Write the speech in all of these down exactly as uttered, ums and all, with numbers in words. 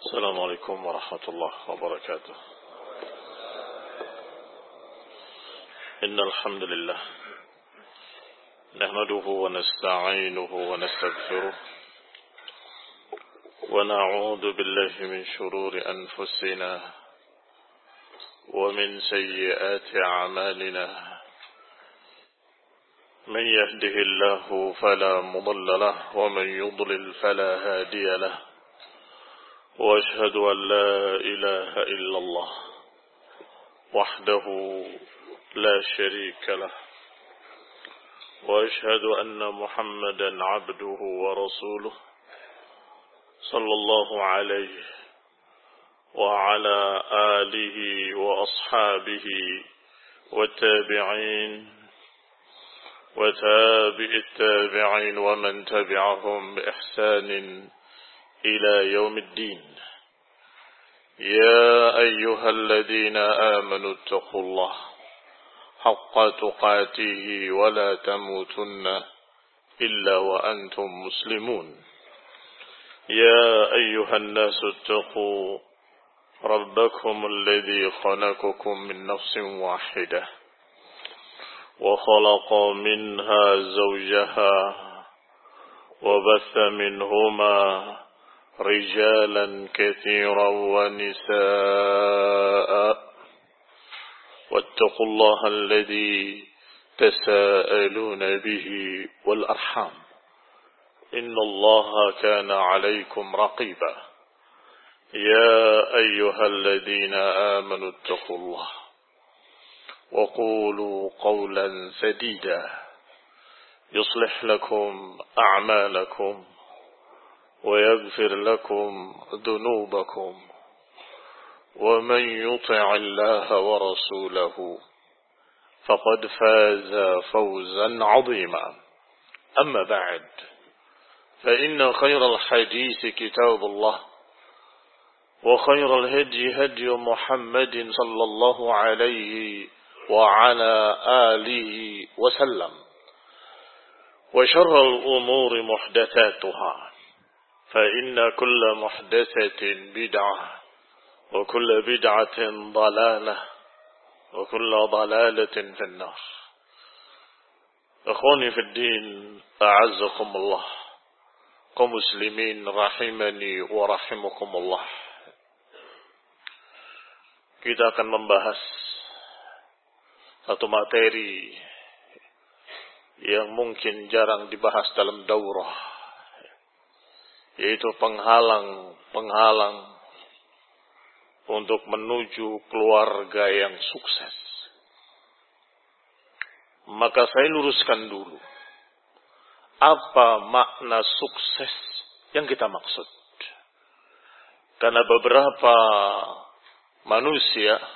السلام عليكم ورحمة الله وبركاته. إن الحمد لله نحمده ونستعينه ونستغفره ونعوذ بالله من شرور أنفسنا ومن سيئات أعمالنا. من يهده الله فلا مضل له ومن يضلل فلا هادي له. وأشهد أن لا إله إلا الله وحده لا شريك له. وأشهد أن محمدا عبده ورسوله صلى الله عليه وعلى آله وأصحابه والتابعين وتابع التابعين ومن تبعهم بإحسان إلى يوم الدين. يا أيها الذين آمنوا اتقوا الله حق تقاته ولا تموتن إلا وأنتم مسلمون. يا أيها الناس اتقوا ربكم الذي خلقكم من نفس واحدة وخلق منها زوجها وبث منهما رجالا كثيرا ونساء. واتقوا الله الذي تساءلون به والأرحام إن الله كان عليكم رقيبا. يا أيها الذين آمنوا اتقوا الله وقولوا قولا سديدا يصلح لكم أعمالكم ويغفر لكم ذنوبكم ومن يطع الله ورسوله فقد فاز فوزا عظيما. أما بعد، فإن خير الحديث كتاب الله وخير الهدي هدي محمد صلى الله عليه وعلى آله وسلم وشر الأمور محدثاتها فإن كل محدثة بدعة وكل بدعة ضلالة وكل ضلالة في النار. أخواني في الدين أعزكم الله kaum muslimin rahimani wa rahimakumullah. Kita akan membahas satu materi yang mungkin jarang dibahas dalam daurah, yaitu penghalang-penghalang untuk menuju keluarga yang sukses. Maka saya luruskan dulu, apa makna sukses yang kita maksud? Karena beberapa manusia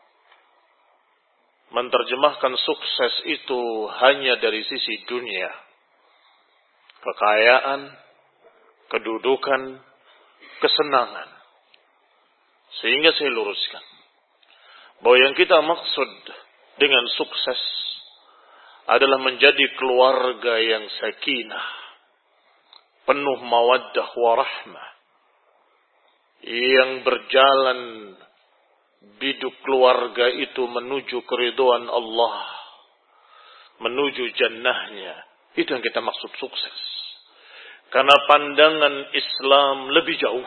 menerjemahkan sukses itu hanya dari sisi dunia, kekayaan, kedudukan, kesenangan. Sehingga saya luruskan bahwa yang kita maksud dengan sukses adalah menjadi keluarga yang sakinah, penuh mawaddah warahmah, yang berjalan biduk keluarga itu menuju keridhaan Allah, menuju jannahnya. Itu yang kita maksud sukses. Karena pandangan Islam lebih jauh,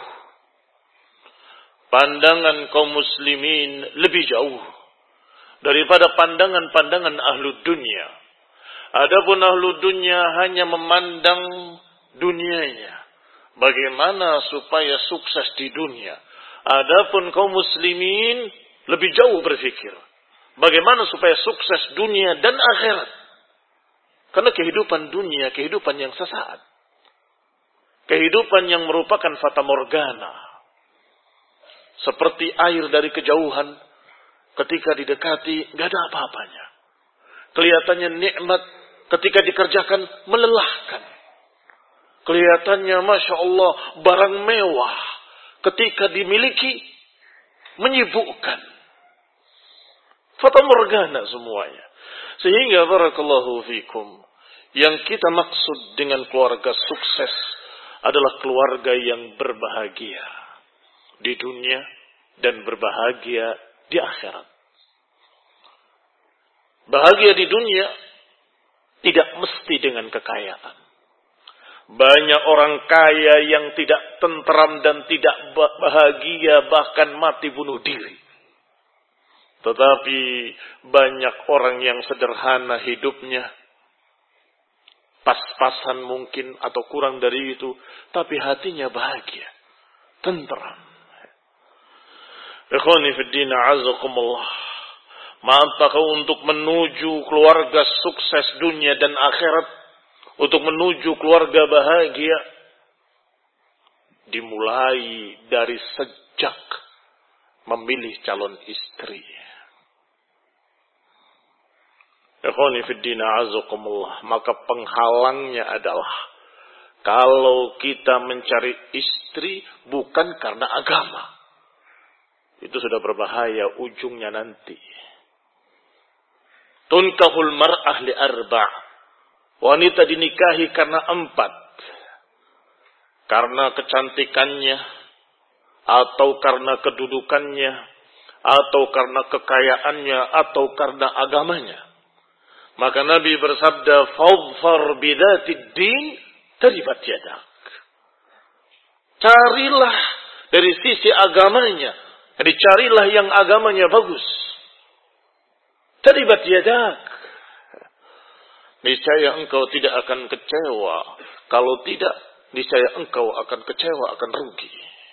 pandangan kaum muslimin lebih jauh daripada pandangan-pandangan ahlu dunia. Adapun ahlu dunia hanya memandang dunianya, bagaimana supaya sukses di dunia. Adapun kaum muslimin lebih jauh berpikir, bagaimana supaya sukses dunia dan akhirat. Karena kehidupan dunia, kehidupan yang sesaat, kehidupan yang merupakan fata morgana, seperti air dari kejauhan, ketika didekati gak ada apa-apanya. Kelihatannya nikmat, ketika dikerjakan melelahkan. Kelihatannya Masya Allah barang mewah, ketika dimiliki menyibukkan. Fata morgana semuanya. Sehingga barakallahu fikum, yang kita maksud dengan keluarga sukses adalah keluarga yang berbahagia, di dunia dan berbahagia di akhirat. Bahagia di dunia tidak mesti dengan kekayaan. Banyak orang kaya yang tidak tentram dan tidak bahagia, bahkan mati bunuh diri. Tetapi banyak orang yang sederhana hidupnya, pas-pasan mungkin atau kurang dari itu, tapi hatinya bahagia, tentram. Ikhwani fid din, a'azzakumullah. Maka untuk menuju keluarga sukses dunia dan akhirat, untuk menuju keluarga bahagia, dimulai dari sejak memilih calon istri. Ikhwani fid din, a'azzakumullah. Maka penghalangnya adalah kalau kita mencari istri bukan karena agama. Itu sudah berbahaya ujungnya nanti. Tunkahul mar'ah li arba'. Wanita dinikahi karena empat. Karena kecantikannya, atau karena kedudukannya, atau karena kekayaannya, atau karena agamanya. Maka Nabi bersabda, "Fadfar bidatid din, taribat yadak." Carilah dari sisi agamanya. Jadi carilah yang agamanya bagus. Taribat yadak. Niscaya engkau tidak akan kecewa. Kalau tidak, niscaya engkau akan kecewa, akan rugi.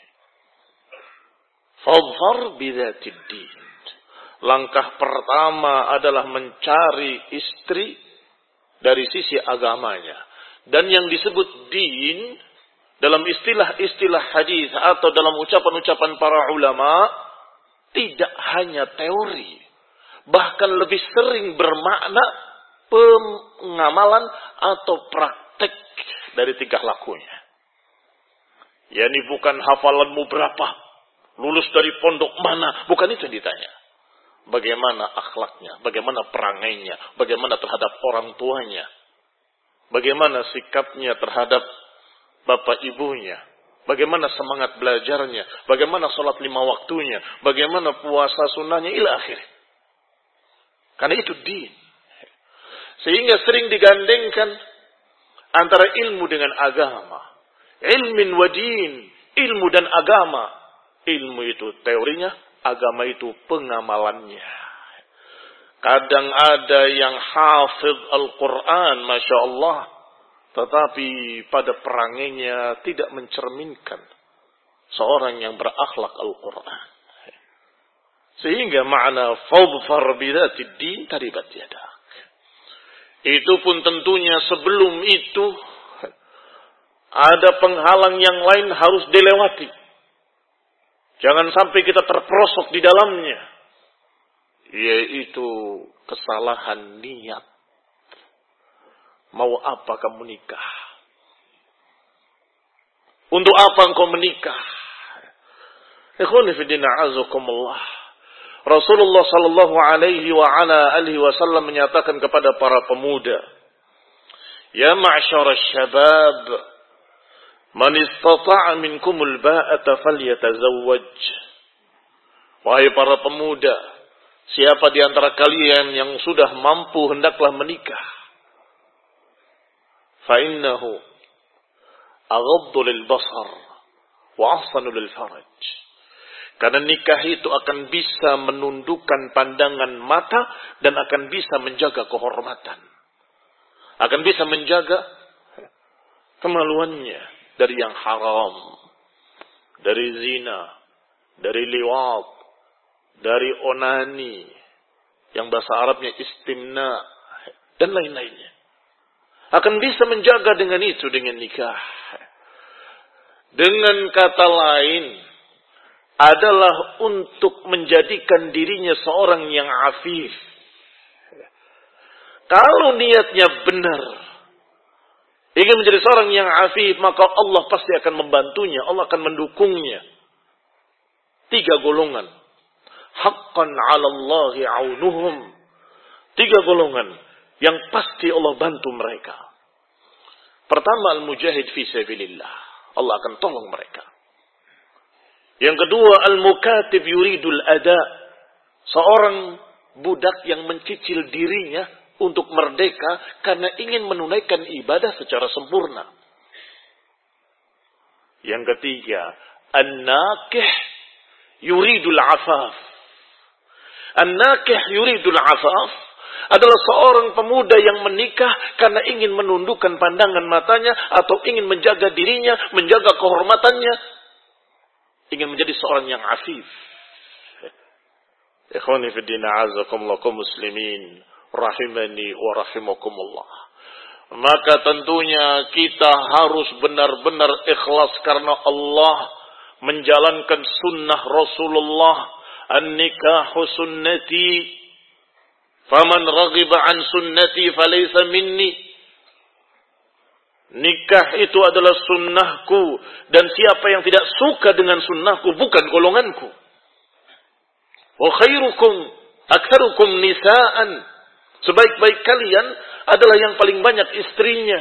Fadfar bidatid din. Langkah pertama adalah mencari istri dari sisi agamanya. Dan yang disebut din dalam istilah-istilah hadis atau dalam ucapan-ucapan para ulama tidak hanya teori, bahkan lebih sering bermakna pengamalan atau praktek dari tingkah lakunya. Yani bukan hafalanmu berapa, lulus dari pondok mana, bukan itu yang ditanya. Bagaimana akhlaknya, bagaimana perangainya, bagaimana terhadap orang tuanya, bagaimana sikapnya terhadap bapak ibunya, bagaimana semangat belajarnya, bagaimana sholat lima waktunya, bagaimana puasa sunnahnya, ila akhir. Karena itu din. Sehingga sering digandengkan antara ilmu dengan agama. Ilmin wa din, ilmu dan agama. Ilmu itu teorinya, agama itu pengamalannya. Kadang ada yang hafidh Al-Quran, Masya Allah, tetapi pada perangainya tidak mencerminkan seorang yang berakhlak Al-Quran. Sehingga makna fadfar bidatid din taribat yadak. Itu pun tentunya sebelum itu ada penghalang yang lain harus dilewati. Jangan sampai kita terperosok di dalamnya. Yaitu kesalahan niat. Mau apa kamu nikah? Untuk apa engkau menikah? Ikhwani fi din, a'azakumullah. Rasulullah sallallahu alaihi wa ala alihi wasallam menyatakan kepada para pemuda, "Ya ma'syarasy syabab, man istata'a minkumul ba'ata falyatazawwaj." Wahai para pemuda, siapa di antara kalian yang sudah mampu hendaklah menikah. Fa innahu aghaddu lil basar wa ahsanu lil faraj. Karena nikah itu akan bisa menundukkan pandangan mata dan akan bisa menjaga kehormatan. Akan bisa menjaga kemaluannya dari yang haram, dari zina, dari liwat, dari onani, yang bahasa Arabnya istimna, dan lain-lainnya. Akan bisa menjaga dengan itu, dengan nikah. Dengan kata lain, adalah untuk menjadikan dirinya seorang yang afif. Kalau niatnya benar, ingin menjadi seorang yang afif, maka Allah pasti akan membantunya, Allah akan mendukungnya. Tiga golongan. Haqqan 'ala Allahi 'aunuhum. Tiga golongan yang pasti Allah bantu mereka. Pertama, al-mujahid fi sabilillah. Allah akan tolong mereka. Yang kedua, al-mukatib yuridul ada. Seorang budak yang mencicil dirinya untuk merdeka karena ingin menunaikan ibadah secara sempurna. Yang ketiga, an-nakih yuridul afaf. An-nakih yuridul afaf adalah seorang pemuda yang menikah karena ingin menundukkan pandangan matanya atau ingin menjaga dirinya, menjaga kehormatannya, ingin menjadi seorang yang afif. Ikhwani fi din, a'azakumullah kaum muslimin, rahimani wa rahimakumullah. Maka tentunya kita harus benar-benar ikhlas karena Allah, menjalankan sunnah Rasulullah. An-nikahu sunnati, faman raghiba an sunnati falaysa minni. Nikah itu adalah sunnahku, dan siapa yang tidak suka dengan sunnahku bukan golonganku. Wa khairukum aktsarukum nisaan. Sebaik-baik kalian adalah yang paling banyak istrinya.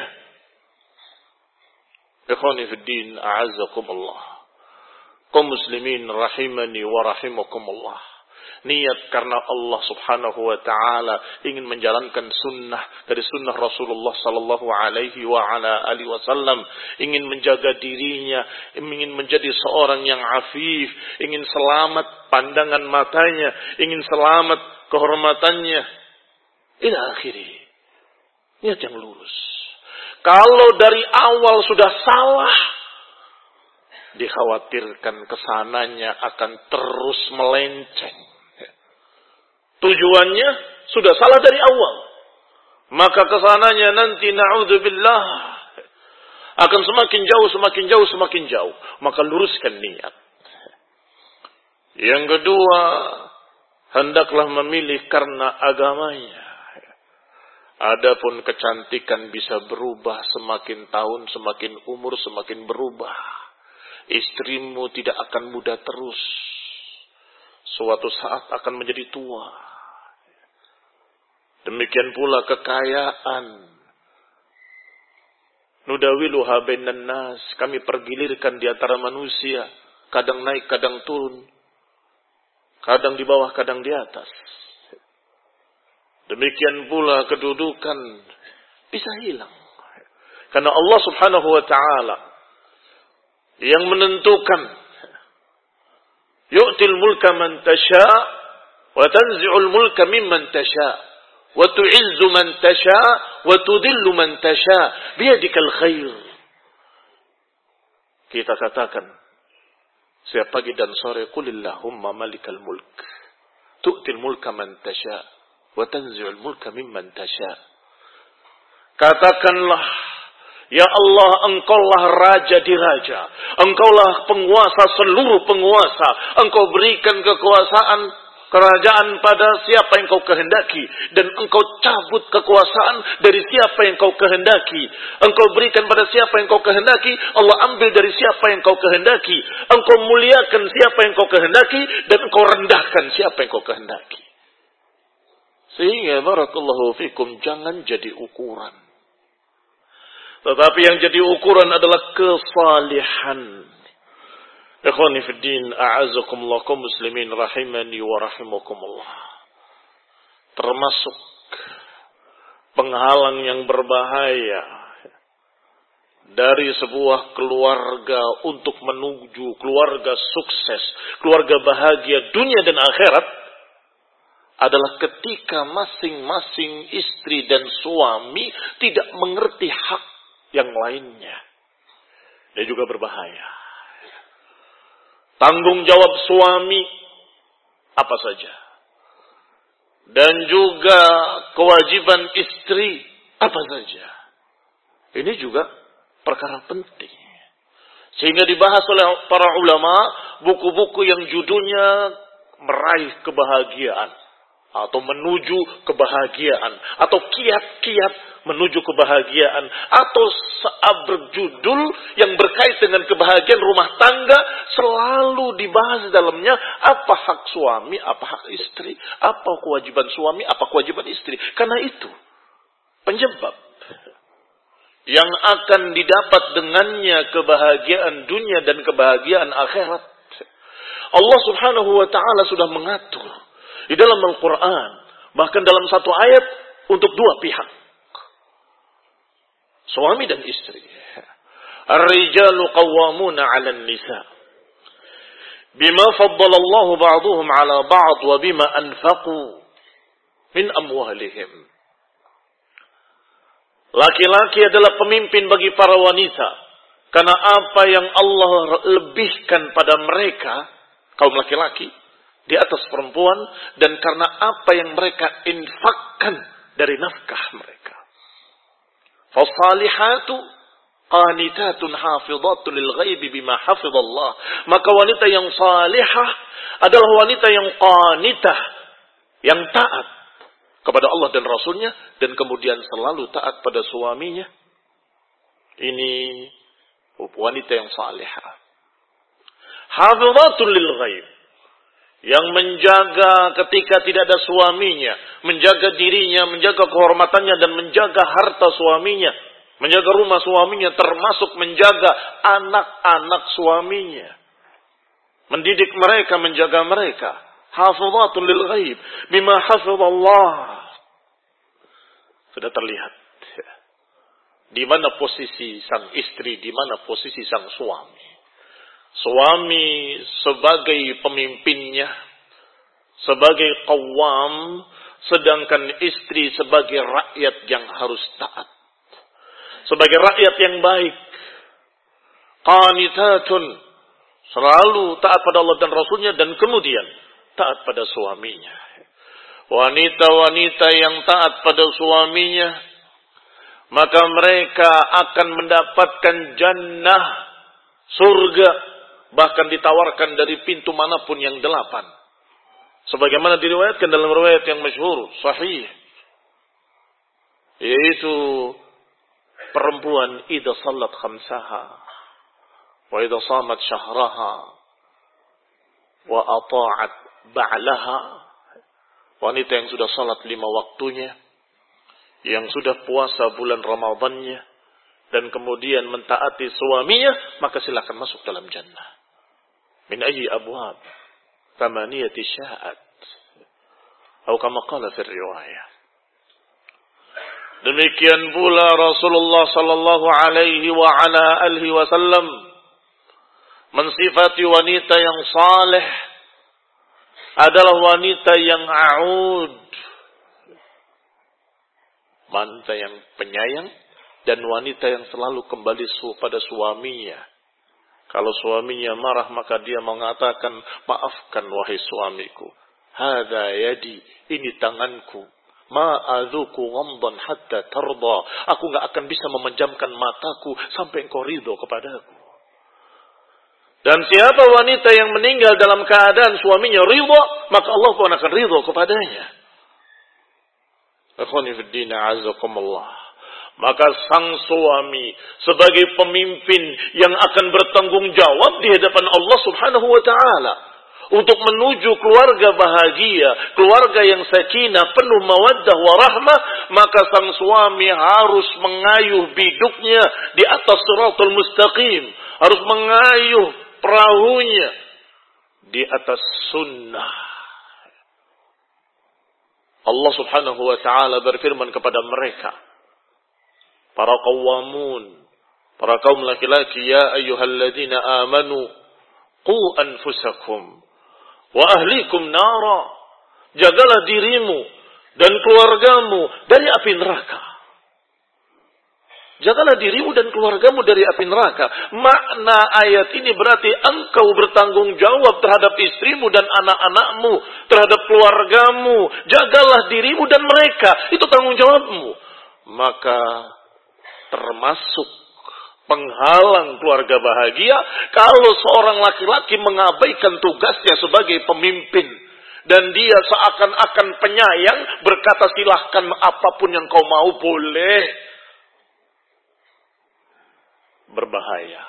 Ikhwani fid din, a'azzakumullah. Kaum muslimin rahimani wa rahimakumullah. Niat karena Allah subhanahu wa ta'ala ingin menjalankan sunnah dari sunnah Rasulullah sallallahu alaihi wa ala alihi wasallam. Ingin menjaga dirinya, ingin menjadi seorang yang afif, ingin selamat pandangan matanya, ingin selamat kehormatannya. Ila akhiri. Niat yang lurus. Kalau dari awal sudah salah, dikhawatirkan kesananya akan terus melenceng. Tujuannya sudah salah dari awal, maka kesananya nanti na'udzubillah akan semakin jauh, semakin jauh, semakin jauh. Maka luruskan niat. Yang kedua, hendaklah memilih karena agamanya. Adapun kecantikan bisa berubah semakin tahun, semakin umur semakin berubah. Istrimu tidak akan muda terus. Suatu saat akan menjadi tua. Demikian pula kekayaan. Nudawiluha bainan nas. Kami pergilirkan di antara manusia. Kadang naik, kadang turun. Kadang di bawah, kadang di atas. Demikian pula kedudukan bisa hilang. Karena Allah subhanahu wa ta'ala yang menentukan. Yu'til mulka man tasha wa tanzi'ul mulka mimman tasha. Wa tu'izzu man tasha wa tudillu man tasha biyadikal khair. Kita katakan setiap pagi dan sore, qulillahumma malikal mulk tu'til mulka man tasha wa tanzi'ul mulka mimman tasha. Katakanlah, ya Allah, engkaulah raja di raja, engkaulah penguasa seluruh penguasa, engkau berikan kekuasaan kerajaan pada siapa yang kau kehendaki, dan engkau cabut kekuasaan dari siapa yang kau kehendaki. Engkau berikan pada siapa yang kau kehendaki, Allah ambil dari siapa yang kau kehendaki. Engkau muliakan siapa yang kau kehendaki, dan engkau rendahkan siapa yang kau kehendaki. Sehingga barakallahu fikum, jangan jadi ukuran. Tetapi yang jadi ukuran adalah kesalihan. Ikhwani fid din, a'azakumullah kaum muslimin rahimani wa rahimakumullah. Termasuk penghalang yang berbahaya dari sebuah keluarga untuk menuju keluarga sukses, keluarga bahagia dunia dan akhirat, adalah ketika masing-masing istri dan suami tidak mengerti hak yang lainnya. Dia juga berbahaya. Tanggung jawab suami apa saja, dan juga kewajiban istri apa saja. Ini juga perkara penting. Sehingga dibahas oleh para ulama buku-buku yang judulnya meraih kebahagiaan, atau menuju kebahagiaan, atau kiat-kiat menuju kebahagiaan, atau berjudul yang berkait dengan kebahagiaan rumah tangga, selalu dibahas dalamnya apa hak suami, apa hak istri, apa kewajiban suami, apa kewajiban istri. Karena itu penyebab yang akan didapat dengannya kebahagiaan dunia dan kebahagiaan akhirat. Allah Subhanahu wa taala sudah mengatur di dalam Al-Qur'an, bahkan dalam satu ayat untuk dua pihak. Suami dan istri. Ar-rijalu qawwamuna 'alan nisa. Bima faddala Allah ba'dahum 'ala ba'd wa bima anfaqu min amwalihim. Laki-laki adalah pemimpin bagi para wanita karena apa yang Allah lebihkan pada mereka, kaum laki-laki, di atas perempuan, dan karena apa yang mereka infakkan dari nafkah mereka. Fasalihatu qanitatun hafidhatun lil ghaibi bima hafidhallah. Maka wanita yang salihah adalah wanita yang qanitah, yang taat kepada Allah dan Rasulnya, dan kemudian selalu taat pada suaminya. Ini wanita yang salihah. Hafidhatun lil ghaib, yang menjaga ketika tidak ada suaminya, menjaga dirinya, menjaga kehormatannya, dan menjaga harta suaminya, menjaga rumah suaminya, termasuk menjaga anak-anak suaminya, mendidik mereka, menjaga mereka. Hafidhatun lil ghaib bima hafidhallah. Sudah terlihat di mana posisi sang istri, di mana posisi sang suami. Suami sebagai pemimpinnya, sebagai qawwam, sedangkan istri sebagai rakyat yang harus taat, sebagai rakyat yang baik. Qanitatun, selalu taat pada Allah dan Rasulnya, dan kemudian taat pada suaminya. Wanita-wanita yang taat pada suaminya, maka mereka akan mendapatkan jannah, surga, bahkan ditawarkan dari pintu manapun yang delapan. Sebagaimana diriwayatkan dalam riwayat yang masyhur, sahih, yaitu perempuan idza sallat khamsaha wa idza shamat syahraha wa ata'at ba'laha. Wanita yang sudah salat lima waktunya, yang sudah puasa bulan Ramadannya, dan kemudian mentaati suaminya, maka silakan masuk dalam jannah. Min ayyi abwab thamaniyati sya'at, atau kama qala fi riwayah. Demikian pula Rasulullah sallallahu alaihi wa ala alihi wasallam mensifati wanita yang saleh adalah wanita yang a'ud, wanita yang penyayang, dan wanita yang selalu kembali pada suaminya. Kalau suaminya marah, maka dia mengatakan, maafkan wahai suamiku, hadza yadi, ini tanganku, ma'adzuku ghamdan hatta tarda, aku gak akan bisa memejamkan mataku sampai engkau ridho kepadaku. Dan siapa wanita yang meninggal dalam keadaan suaminya ridho, maka Allah pun akan ridho kepadanya. Akhwani fid din, a'azzakumullah. Maka sang suami sebagai pemimpin yang akan bertanggung jawab di hadapan Allah Subhanahu wa taala untuk menuju keluarga bahagia, keluarga yang sakinah, penuh mawaddah warahmah, maka sang suami harus mengayuh biduknya di atas shiratal mustaqim, harus mengayuh perahunya di atas sunnah. Allah Subhanahu wa taala berfirman kepada mereka, para qawamun, para kaum laki-laki, ya ayyuhalladzina amanu qu anfusakum wa ahlikum nara, jagalah dirimu dan keluargamu dari api neraka. Jagalah dirimu dan keluargamu dari api neraka. Makna ayat ini berarti engkau bertanggung jawab terhadap istrimu dan anak-anakmu, terhadap keluargamu. Jagalah dirimu dan mereka, itu tanggung jawabmu. Maka termasuk penghalang keluarga bahagia kalau seorang laki-laki mengabaikan tugasnya sebagai pemimpin dan dia seakan-akan penyayang berkata silahkan apapun yang kau mau boleh. Berbahaya.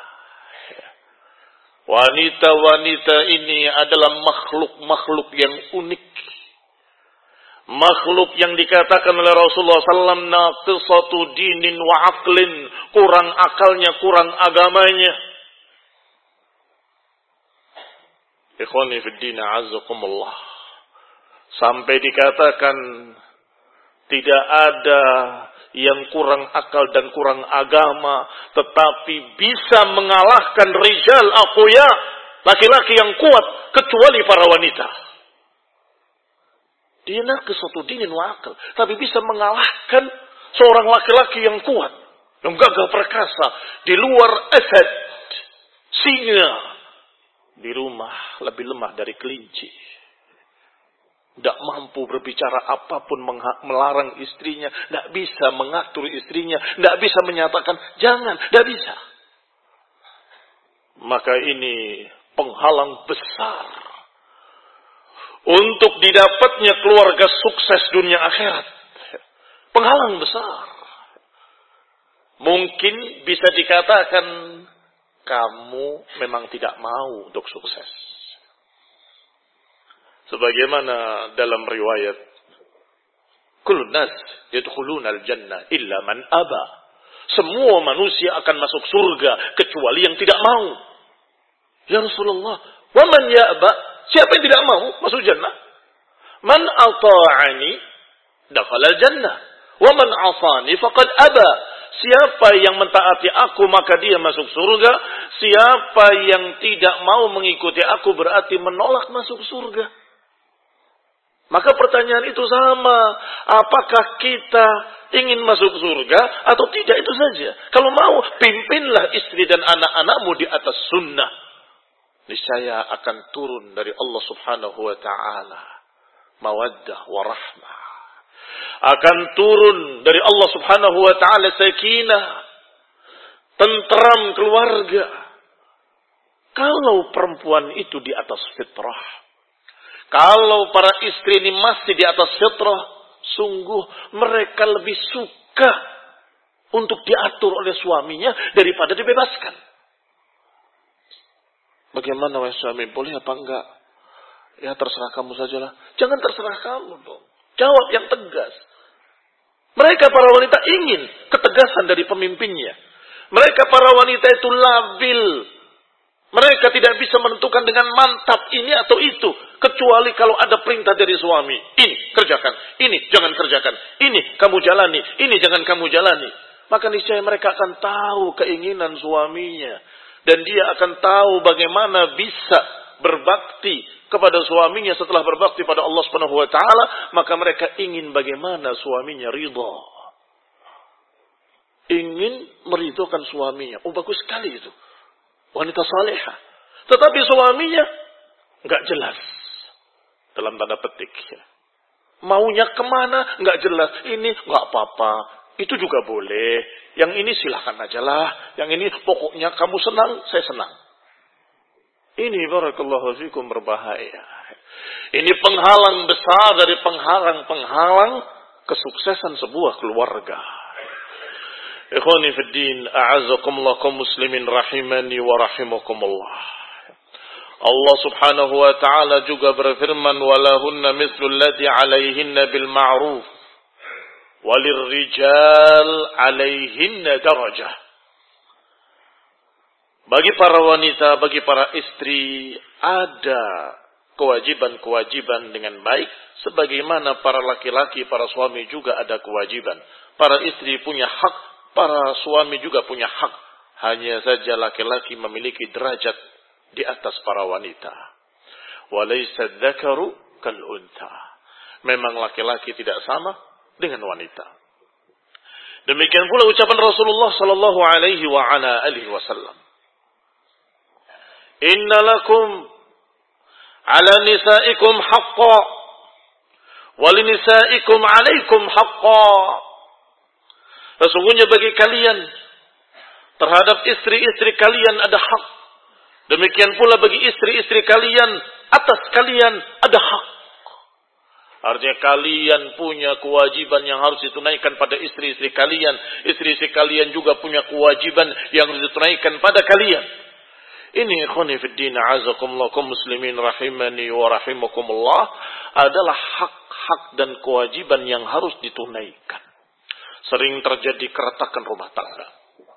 Wanita-wanita ini adalah makhluk-makhluk yang unik. Makhluk yang dikatakan oleh Rasulullah sallallahu alaihi wasallam naqisatu dinin wa aqlin, kurang akalnya, kurang agamanya. Ikhwani fid din a'azzakumullah. Sampai dikatakan tidak ada yang kurang akal dan kurang agama, tetapi bisa mengalahkan rijal aqwiya, laki-laki yang kuat, kecuali para wanita. Dia naqisatu dinin wa aql, tapi bisa mengalahkan seorang laki-laki yang kuat, yang gagah perkasa, di luar asad, singa, di rumah lebih lemah dari kelinci. Tidak mampu berbicara apapun, melarang istrinya, tidak bisa mengatur istrinya, tidak bisa menyatakan jangan, tidak bisa. Maka ini penghalang besar untuk didapatnya keluarga sukses dunia akhirat. Penghalang besar. Mungkin bisa dikatakan kamu memang tidak mau untuk sukses. Sebagaimana dalam riwayat, kullun nas yadkhuluna al-jannah illa man aba. Semua manusia akan masuk surga kecuali yang tidak mau. Ya Rasulullah, wa man ya'ba? Siapa yang tidak mau masuk jannah? Man ata'ani dakhala al-jannah, wa man 'asani faqad aba. Siapa yang mentaati aku maka dia masuk surga. Siapa yang tidak mau mengikuti aku berarti menolak masuk surga. Maka pertanyaan itu sama. Apakah kita ingin masuk surga atau tidak, itu saja. Kalau mau, pimpinlah istri dan anak-anakmu di atas sunnah. Niscaya akan turun dari Allah subhanahu wa ta'ala mawaddah wa rahmah. Akan turun dari Allah subhanahu wa ta'ala sakinah, tentram keluarga. Kalau perempuan itu di atas fitrah, kalau para istri ini masih di atas fitrah, sungguh mereka lebih suka untuk diatur oleh suaminya daripada dibebaskan. Bagaimana wahai suami, boleh apa enggak? Ya terserah kamu sajalah. Jangan terserah kamu dong. Jawab yang tegas. Mereka para wanita ingin ketegasan dari pemimpinnya. Mereka para wanita itu labil. Mereka tidak bisa menentukan dengan mantap ini atau itu. Kecuali kalau ada perintah dari suami. Ini kerjakan. Ini jangan kerjakan. Ini kamu jalani. Ini jangan kamu jalani. Maka niscaya mereka akan tahu keinginan suaminya. Dan dia akan tahu bagaimana bisa berbakti kepada suaminya setelah berbakti pada Allah Subhanahu wa taala. Maka mereka ingin bagaimana suaminya ridha. Ingin meridhokan suaminya. Oh bagus sekali itu. Wanita salihah. Tetapi suaminya enggak jelas. Dalam tanda petik. Maunya kemana enggak jelas. Ini enggak apa-apa. Itu juga boleh. Yang ini silahkan aja lah. Yang ini pokoknya kamu senang, saya senang. Ini barakallahu fikum berbahaya. Ini penghalang besar dari penghalang-penghalang kesuksesan sebuah keluarga. Ikhwani fid din, a'azzakumullah kaum muslimin rahimani wa rahimakumullah. Allah Subhanahu wa taala juga berfirman, walahunna mithlu allati 'alaihinna bil ma'ruf walirrijal 'alaihinna darajah. Bagi para wanita, bagi para istri ada kewajiban-kewajiban dengan baik, sebagaimana para laki-laki, para suami juga ada kewajiban. Para istri punya hak, para suami juga punya hak. Hanya saja laki-laki memiliki derajat di atas para wanita. Walaysa dzakaru kal untha. Memang laki-laki tidak sama dengan wanita. Demikian pula ucapan Rasulullah sallallahu alaihi wa ala alihi wasallam. Inna lakum ala nisaikum haqqan wa linisaikum alaikum haqqan. Sesungguhnya bagi kalian terhadap istri-istri kalian ada hak. Demikian pula bagi istri-istri kalian atas kalian ada hak. Artinya kalian punya kewajiban yang harus ditunaikan pada istri-istri kalian. Istri-istri kalian juga punya kewajiban yang harus ditunaikan pada kalian. Ini ikhwani fid din a'azakumullah kaum muslimin rahimani wa rahimakumullah adalah hak-hak dan kewajiban yang harus ditunaikan. Sering terjadi keretakan rumah tangga.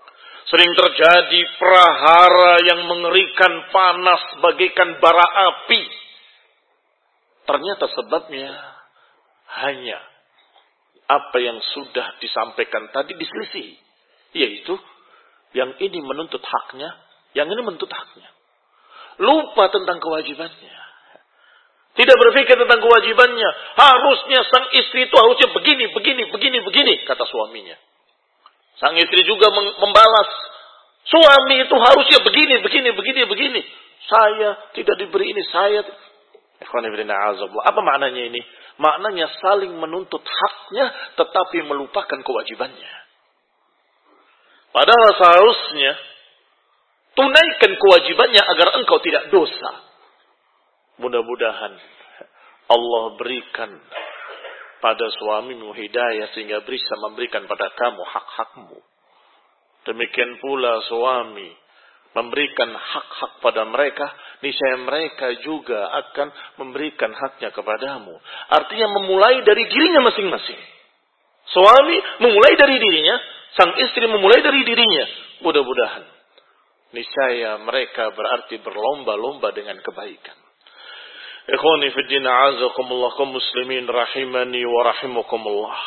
Sering terjadi prahara yang mengerikan, panas bagaikan bara api. Ternyata sebabnya hanya apa yang sudah disampaikan tadi diselisih. Yaitu yang ini menuntut haknya, yang ini menuntut haknya. Lupa tentang kewajibannya. Tidak berpikir tentang kewajibannya. Harusnya sang istri itu harusnya begini, begini, begini, begini, kata suaminya. Sang istri juga membalas. Suami itu harusnya begini, begini, begini, begini. Saya tidak diberi ini, saya... Apa maknanya ini? Maknanya saling menuntut haknya, tetapi melupakan kewajibannya. Padahal seharusnya tunaikan kewajibannya agar engkau tidak dosa. Mudah-mudahan Allah berikan pada suamimu hidayah sehingga bisa memberikan pada kamu hak-hakmu. Demikian pula suami memberikan hak-hak pada mereka, niscaya mereka juga akan memberikan haknya kepadamu. Artinya memulai dari dirinya masing-masing. Suami memulai dari dirinya, sang istri memulai dari dirinya. Mudah-mudahan niscaya mereka berarti berlomba-lomba dengan kebaikan. Ikhwani fi din, a'azakumullah kaum muslimin rahimani wa rahimakumullah.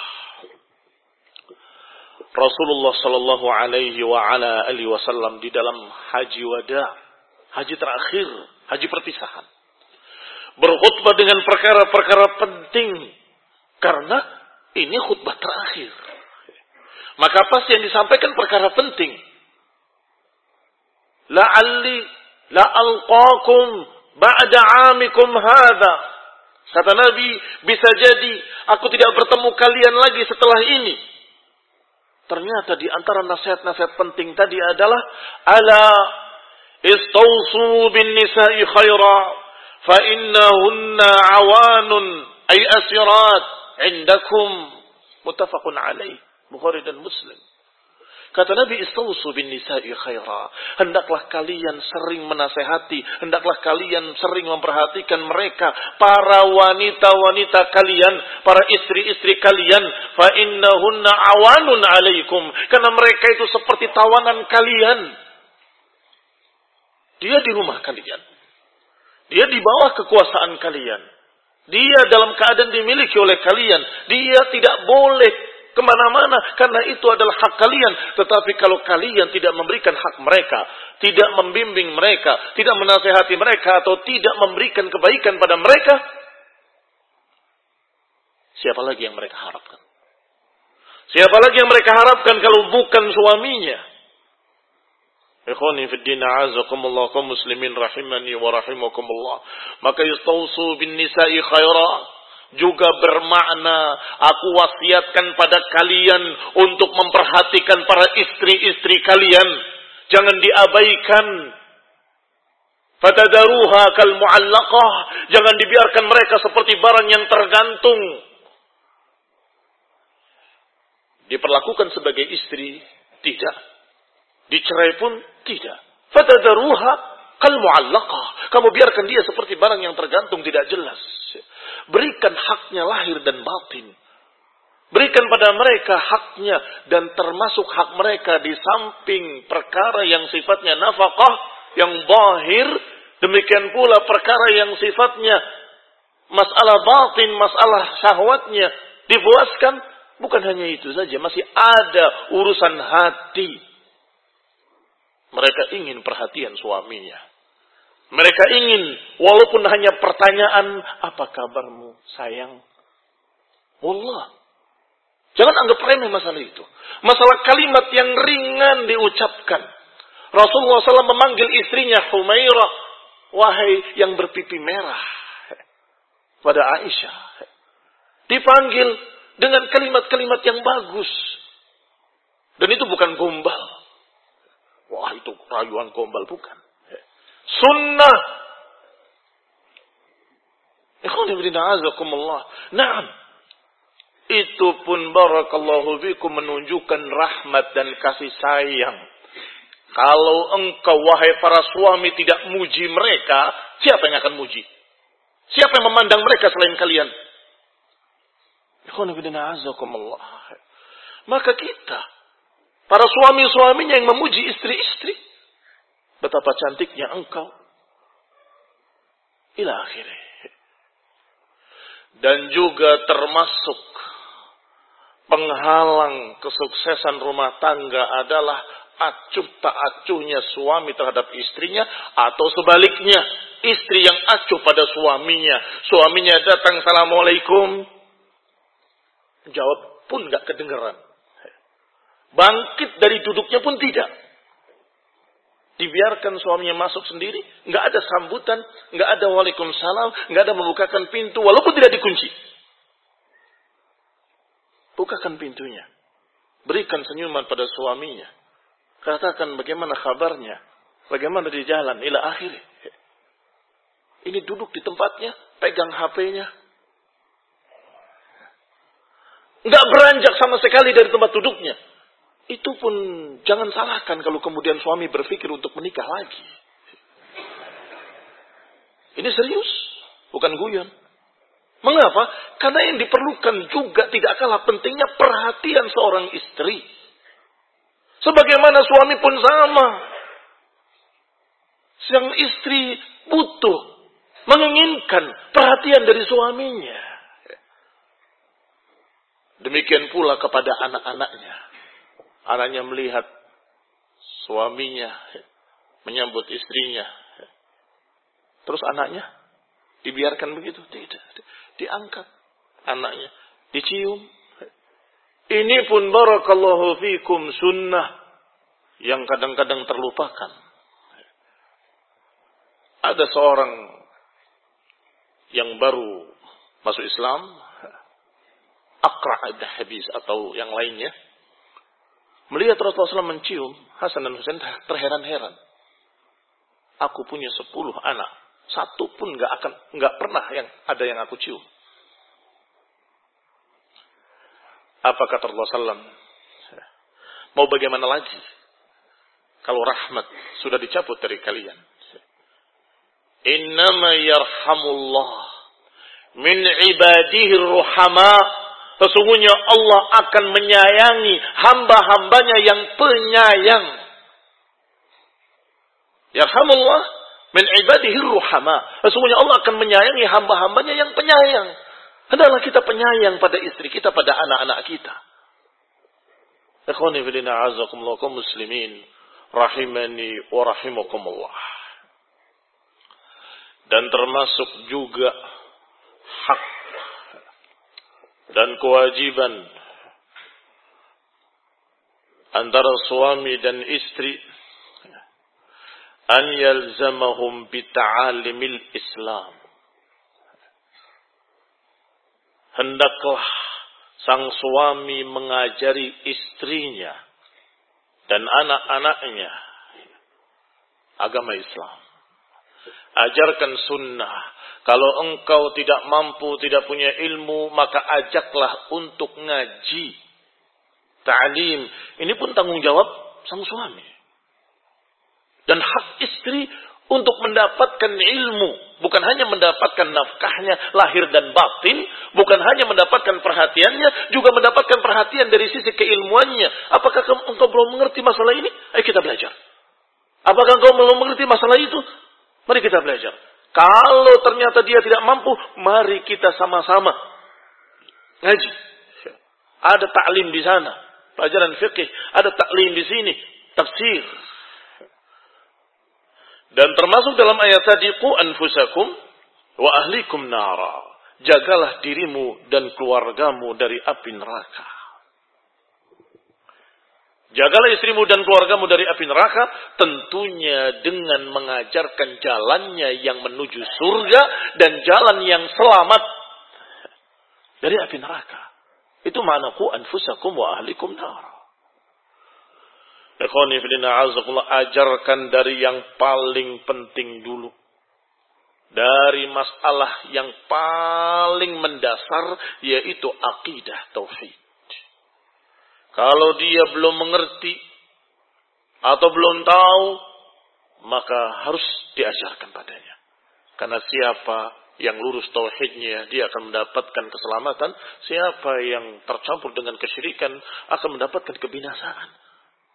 Rasulullah sallallahu alaihi wa ala alihi wasallam di dalam haji wada, haji terakhir, haji perpisahan, berkhutbah dengan perkara-perkara penting karena ini khutbah terakhir. Maka pasti yang disampaikan perkara penting. La'alli la'alqakum ba'da 'amikum hadza. Kata Nabi, bisa jadi aku tidak bertemu kalian lagi setelah ini. Ternyata di antara nasihat-nasihat penting tadi adalah ala istausu bin nisa'i khaira fa innahunna awanun ay asirat indakum. Muttafaqun alaih, Bukhari dan Muslim. Kata Nabi, istausu bin nisa'i khaira. Hendaklah kalian sering menasehati, hendaklah kalian sering memperhatikan mereka, para wanita-wanita kalian, para istri-istri kalian. Fa innahunna awanun alaikum. Karena mereka itu seperti tawanan kalian. Dia di rumah kalian. Dia di bawah kekuasaan kalian. Dia dalam keadaan dimiliki oleh kalian. Dia tidak boleh kemana-mana, karena itu adalah hak kalian. Tetapi kalau kalian tidak memberikan hak mereka, tidak membimbing mereka, tidak menasehati mereka, atau tidak memberikan kebaikan pada mereka, siapa lagi yang mereka harapkan? Siapa lagi yang mereka harapkan kalau bukan suaminya? Ikhwani fid din, a'azakumullah kaum muslimin rahimani wa rahimakumullah. Maka istausu bin nisa'i khaira juga bermakna aku wasiatkan pada kalian untuk memperhatikan para istri-istri kalian. Jangan diabaikan. Fatadaruha kal mu'allaqah. Jangan dibiarkan mereka seperti barang yang tergantung. Diperlakukan sebagai istri? Tidak. Dicerai pun? Tidak. Fatadaruha kal mu'allaqah. Kamu biarkan dia seperti barang yang tergantung, tidak jelas. Berikan haknya lahir dan batin. Berikan pada mereka haknya, dan termasuk hak mereka di samping perkara yang sifatnya nafkah, yang zahir, demikian pula perkara yang sifatnya masalah batin, masalah syahwatnya dipuaskan. Bukan hanya itu saja, masih ada urusan hati. Mereka ingin perhatian suaminya. Mereka ingin, walaupun hanya pertanyaan, apa kabarmu sayang? Wallah. Jangan anggap remeh masalah itu. Masalah kalimat yang ringan diucapkan. Rasulullah shallallahu alaihi wasallam memanggil istrinya Humairah, wahai yang berpipi merah. Pada Aisyah. Dipanggil dengan kalimat-kalimat yang bagus. Dan itu bukan gombal. Wah, itu rayuan gombal, bukan. Sunnah. Ikhwan fillah, a'azakumullah. Naam. Itu pun barakallahu fikum menunjukkan rahmat dan kasih sayang. Kalau engkau wahai para suami tidak muji mereka, siapa yang akan muji? Siapa yang memandang mereka selain kalian? Ikhwan fillah, a'azakumullah. Maka kita Para suami-suaminya yang memuji istri-istri. Betapa cantiknya engkau. Ila akhirnya. Dan juga termasuk penghalang kesuksesan rumah tangga adalah acuh tak acuhnya suami terhadap istrinya, atau sebaliknya, istri yang acuh pada suaminya. Suaminya datang, assalamualaikum, jawab pun gak kedengeran. Bangkit dari duduknya pun tidak. Dibiarkan suaminya masuk sendiri, nggak ada sambutan, nggak ada waalaikumsalam, nggak ada membukakan pintu walaupun tidak dikunci. Bukakan pintunya, berikan senyuman pada suaminya, katakan bagaimana kabarnya, bagaimana di jalan, ila akhir. Ini duduk di tempatnya, pegang H P-nya, nggak beranjak sama sekali dari tempat duduknya. Itu pun jangan salahkan kalau kemudian suami berpikir untuk menikah lagi. Ini serius, bukan guyon. Mengapa? Karena yang diperlukan juga tidak kalah pentingnya perhatian seorang istri. Sebagaimana suami pun sama. Sang istri butuh, menginginkan perhatian dari suaminya. Demikian pula kepada anak-anaknya. Anaknya melihat suaminya menyambut istrinya. Terus anaknya dibiarkan begitu? Tidak. Diangkat anaknya, dicium. Ini pun barakallahu fikum sunnah yang kadang-kadang terlupakan. Ada seorang yang baru masuk Islam, Aqra' ad-Habis atau yang lainnya, melihat Rasulullah shallallahu alaihi wasallam mencium Hasan dan Husain, terheran-heran. Aku punya sepuluh anak, satu pun nggak akan, nggak pernah yang ada yang aku cium. Apa kata Rasulullah shallallahu alaihi wasallam? Mau bagaimana lagi? Kalau rahmat sudah dicabut dari kalian. Innama yarhamullah min ibadihi ruhama. Sesungguhnya Allah akan menyayangi hamba-hambanya yang penyayang. Yarhamullah min ibadihi ruhama. Sesungguhnya Allah akan menyayangi hamba-hambanya yang penyayang. Hendaklah kita penyayang pada istri kita, pada anak-anak kita. Ikhwani fillah a'azzakumullah kaum muslimin rahimani wa rahimakumullah. Dan termasuk juga hak dan kewajiban antara suami dan istri an yalzamahum bita'alimil Islam. Hendaklah sang suami mengajari istrinya dan anak-anaknya agama Islam. Ajarkan sunnah. Kalau engkau tidak mampu, tidak punya ilmu, maka ajaklah untuk ngaji. Ta'lim. Ini pun tanggung jawab sang suami. Dan hak istri untuk mendapatkan ilmu. Bukan hanya mendapatkan nafkahnya, lahir dan batin. Bukan hanya mendapatkan perhatiannya, juga mendapatkan perhatian dari sisi keilmuannya. Apakah engkau belum mengerti masalah ini? Ayo kita belajar. Apakah engkau belum mengerti masalah itu? Mari kita belajar. Kalau ternyata dia tidak mampu, mari kita sama-sama ngaji. Ada ta'lim di sana, pelajaran fikih. Ada ta'lim di sini, tafsir. Dan termasuk dalam ayat tadi, qu anfusakum wa ahlikum nara. Jagalah dirimu dan keluargamu dari api neraka. Jagalah istrimu dan keluargamu dari api neraka, tentunya dengan mengajarkan jalannya yang menuju surga dan jalan yang selamat dari api neraka. Itu makna qu anfusakum wa ahlikum nar. Ikhwani fillah a'azzakumullah, ajarkan dari yang paling penting dulu. Dari masalah yang paling mendasar, yaitu akidah tauhid. Kalau dia belum mengerti atau belum tahu, maka harus diajarkan padanya. Karena siapa yang lurus tauhidnya, dia akan mendapatkan keselamatan. Siapa yang tercampur dengan kesyirikan akan mendapatkan kebinasaan.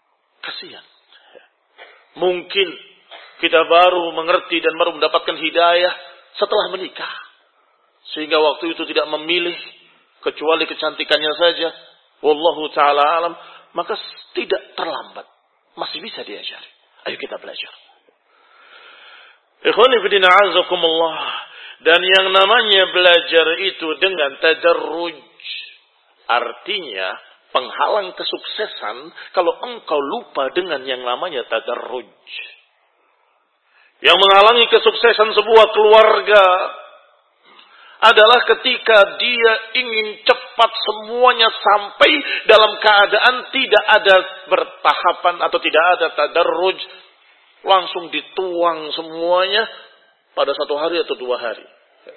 Kasihan. Mungkin kita baru mengerti dan baru mendapatkan hidayah setelah menikah. Sehingga waktu itu tidak memilih kecuali kecantikannya saja. Wallahu ta'ala alam. Maka tidak terlambat. Masih bisa diajari. Ayo kita belajar. Ikhwani fillah a'azakumullah. Dan yang namanya belajar itu dengan tadarruj. Artinya penghalang kesuksesan kalau engkau lupa dengan yang namanya tadarruj. Yang menghalangi kesuksesan sebuah keluarga adalah ketika dia ingin cepat semuanya sampai dalam keadaan tidak ada bertahapan atau tidak ada tadarruj, langsung dituang semuanya pada satu hari atau dua hari.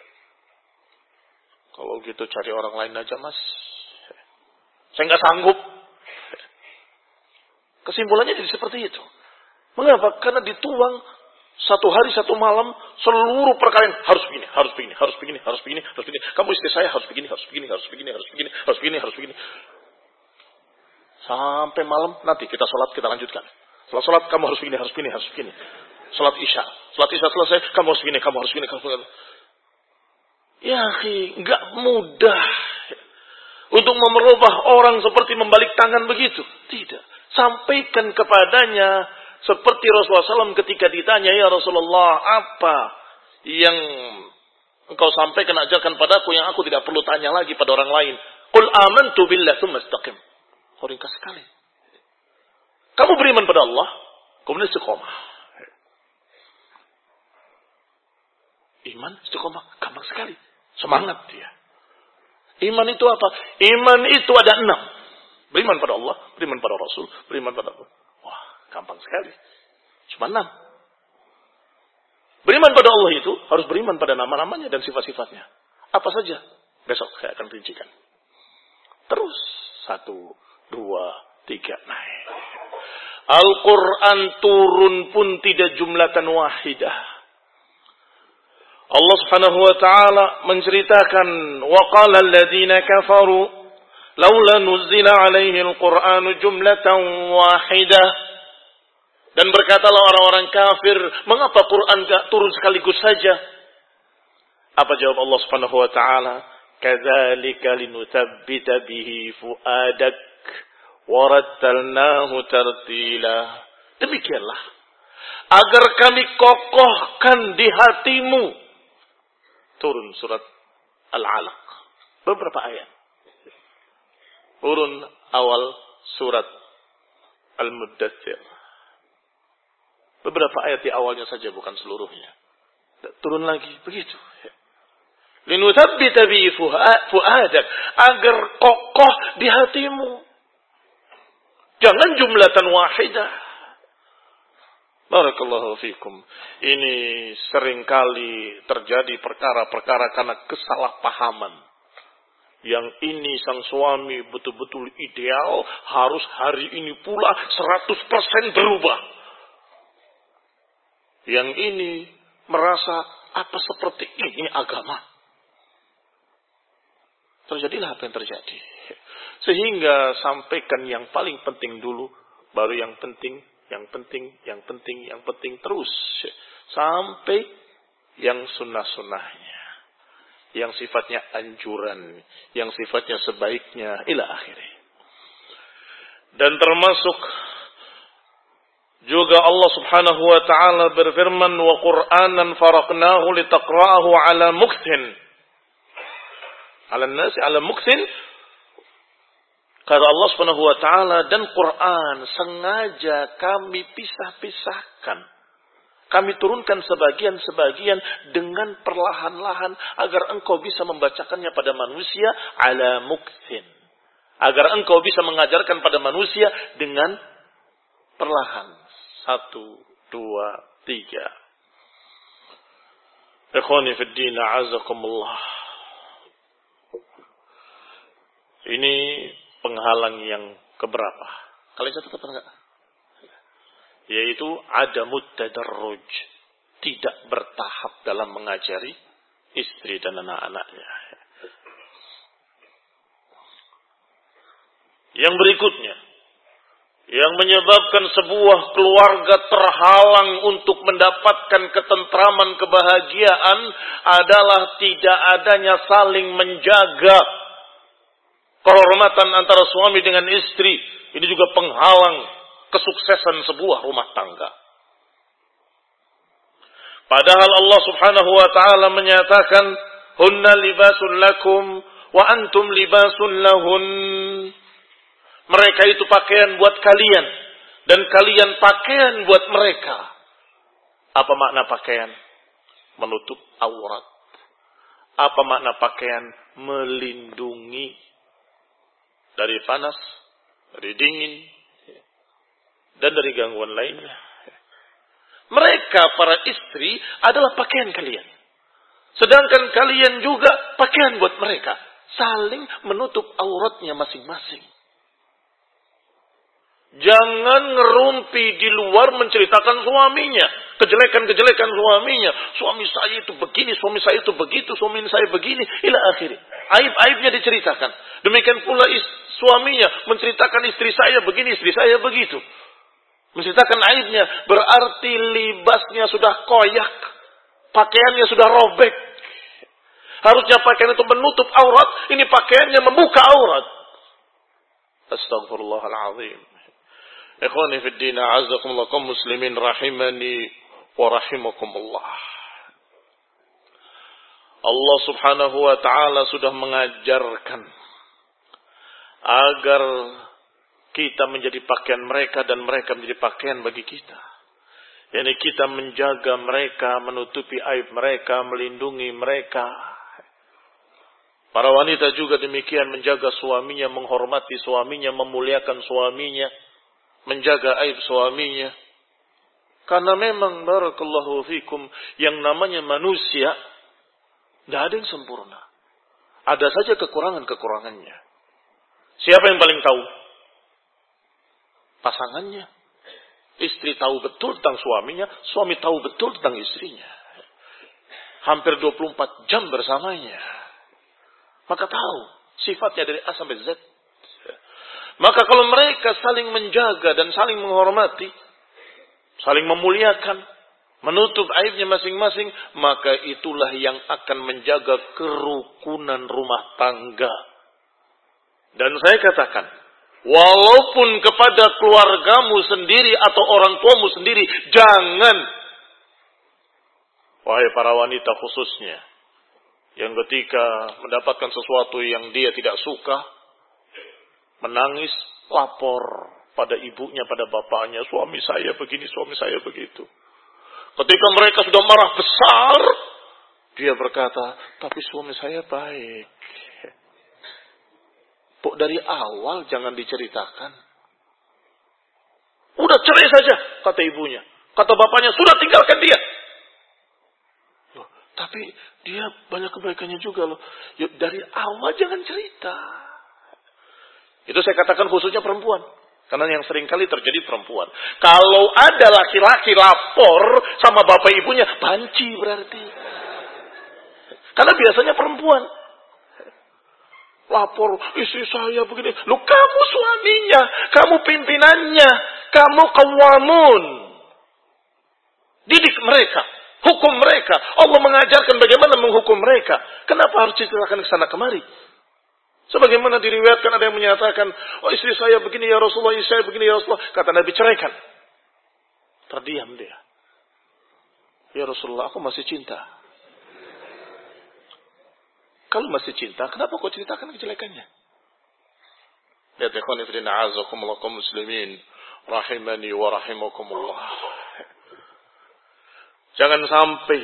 Kalau gitu cari orang lain aja mas, saya nggak sanggup. Kesimpulannya jadi seperti itu. Mengapa? Karena dituang satu hari, satu malam, seluruh perkara yang harus begini, harus begini, harus begini, harus begini, harus begini. Kamu istri saya harus begini, harus begini, harus begini, harus begini, harus begini, harus begini. Sampai malam, nanti kita sholat, kita lanjutkan. Setelah sholat, kamu harus begini, harus begini, harus begini. Sholat isya. Sholat isya selesai, kamu harus begini, kamu harus begini, kamu harus begini. Ya, nggak mudah untuk merubah orang seperti membalik tangan begitu. Tidak. Sampaikan kepadanya seperti Rasulullah shallallahu alaihi wasallam ketika ditanya, ya Rasulullah, apa yang engkau sampaikan, ajarkan padaku yang aku tidak perlu tanya lagi pada orang lain. Qul amantu billah tsumma istaqim. Oh, ringkas sekali. Kamu beriman pada Allah, kemudian istiqomah. Iman, istiqomah, gampang sekali. Semangat dia. Iman itu apa? Iman itu ada enam. Beriman pada Allah, beriman pada Rasul, beriman pada Allah. Wah, gampang sekali. Cuma enam. Beriman pada Allah itu harus beriman pada nama-namanya dan sifat-sifatnya. Apa saja? Besok saya akan rincikan. Terus. Satu, dua, tiga. Naik. Al-Quran turun pun tidak jumlatan wahidah. Allah subhanahu wa ta'ala menceritakan. Wa qala alladhina kafaru. Laula nuzila alaihi al-Qur'anu jumlatan wahidah. Dan berkatalah orang-orang kafir, mengapa Quran gak turun sekaligus saja? Apa jawab Allah Subhanahu wa taala? Kadzalika linutsabbita bihi fuadak wa rattalnahu tartila. Demikianlah agar kami kokohkan di hatimu. Turun surat Al-Alaq. Beberapa ayat. Turun awal surat Al-Muddatsir. Beberapa ayat di awalnya saja, bukan seluruhnya. Turun lagi, begitu. Linutsabbita bi fuadak, agar kokoh di hatimu. Jangan jumlatan wahidah. Barakallahu fikum. Ini seringkali terjadi perkara-perkara karena kesalahpahaman. Yang ini sang suami betul-betul ideal, harus hari ini pula seratus persen berubah. Yang ini merasa apa seperti ini agama. Terjadilah apa yang terjadi. Sehingga sampaikan yang paling penting dulu, baru yang penting, yang penting, yang penting, yang penting terus. Sampai yang sunnah-sunnahnya. Yang sifatnya anjuran, yang sifatnya sebaiknya, ila akhirnya. Dan termasuk juga Allah subhanahu wa ta'ala berfirman, wa Qur'anan faraqnahu litaqra'ahu ala mukthin. Ala nasi, ala mukthin. Kata Allah subhanahu wa ta'ala, dan Quran sengaja kami pisah-pisahkan. Kami turunkan sebagian-sebagian dengan perlahan-lahan agar engkau bisa membacakannya pada manusia ala mukthin. Agar engkau bisa mengajarkan pada manusia dengan perlahan. Satu, dua, tiga. Ikhwani fid din, a'azakumullah. Ini penghalang yang keberapa? Kalian catat apa enggak? Yaitu adamut tadarruj, tidak bertahap dalam mengajari istri dan anak-anaknya. Yang berikutnya, yang menyebabkan sebuah keluarga terhalang untuk mendapatkan ketentraman, kebahagiaan adalah tidak adanya saling menjaga kehormatan antara suami dengan istri. Ini juga penghalang kesuksesan sebuah rumah tangga. Padahal Allah Subhanahu wa taala menyatakan, "Hunna libasun lakum wa antum libasun lahun." Mereka itu pakaian buat kalian dan kalian pakaian buat mereka. Apa makna pakaian? Menutup aurat. Apa makna pakaian? Melindungi dari panas, dari dingin, dan dari gangguan lainnya. Mereka para istri adalah pakaian kalian. Sedangkan kalian juga pakaian buat mereka. Saling menutup auratnya masing-masing. Jangan ngerumpi di luar menceritakan suaminya. Kejelekan-kejelekan suaminya. Suami saya itu begini, suami saya itu begitu, suami saya begini. Ila akhiri. Aib-aibnya diceritakan. Demikian pula is- suaminya menceritakan istri saya begini, istri saya begitu. Menceritakan aibnya. Berarti libasnya sudah koyak. Pakaiannya sudah robek. Harusnya pakaian itu menutup aurat. Ini pakaiannya membuka aurat. Astagfirullahaladzim. Ikhwani fi din, a'azzakumullah, kaum muslimin rahimani wa rahimakumullah. Allah Subhanahu wa taala sudah mengajarkan agar kita menjadi pakaian mereka dan mereka menjadi pakaian bagi kita. Yani kita menjaga mereka, menutupi aib mereka, melindungi mereka. Para wanita juga demikian, menjaga suaminya, menghormati suaminya, memuliakan suaminya, menjaga aib suaminya. Karena memang barakallahu fikum, yang namanya manusia tidak ada yang sempurna. Ada saja kekurangan-kekurangannya. Siapa yang paling tahu? Pasangannya. Istri tahu betul tentang suaminya, suami tahu betul tentang istrinya. Hampir dua puluh empat jam bersamanya. Maka tahu sifatnya dari A sampai Z. Maka kalau mereka saling menjaga dan saling menghormati, saling memuliakan, menutup aibnya masing-masing, maka itulah yang akan menjaga kerukunan rumah tangga. Dan saya katakan, walaupun kepada keluargamu sendiri atau orang tuamu sendiri, jangan, wahai para wanita khususnya, yang ketika mendapatkan sesuatu yang dia tidak suka, menangis, lapor pada ibunya, pada bapaknya, suami saya begini, suami saya begitu. Ketika mereka sudah marah besar, dia berkata, tapi suami saya baik. Kok dari awal jangan diceritakan. Udah cerai saja, kata ibunya. Kata bapaknya, sudah tinggalkan dia. Loh, tapi dia banyak kebaikannya juga loh. Yuk, dari awal jangan cerita. Itu saya katakan khususnya perempuan. Karena yang sering kali terjadi perempuan. Kalau ada laki-laki lapor sama bapak ibunya, banci berarti. Karena biasanya perempuan. Lapor, istri saya begini. Lu kamu suaminya, kamu pimpinannya, kamu kawamun. Didik mereka, hukum mereka. Allah mengajarkan bagaimana menghukum mereka. Kenapa harus diceritakan ke sana kemari? Sebagaimana diriwayatkan ada yang menyatakan, oh istri saya begini ya Rasulullah, istri saya begini ya Rasulullah. Kata Nabi, ceraikan. Terdiam dia. Ya Rasulullah, aku masih cinta. Kalau masih cinta, kenapa kau ceritakan kejelekannya? Ya ikhwan fillah, a'azakumullah kaum muslimin, rahimani wa rahimakumullah. Jangan sampai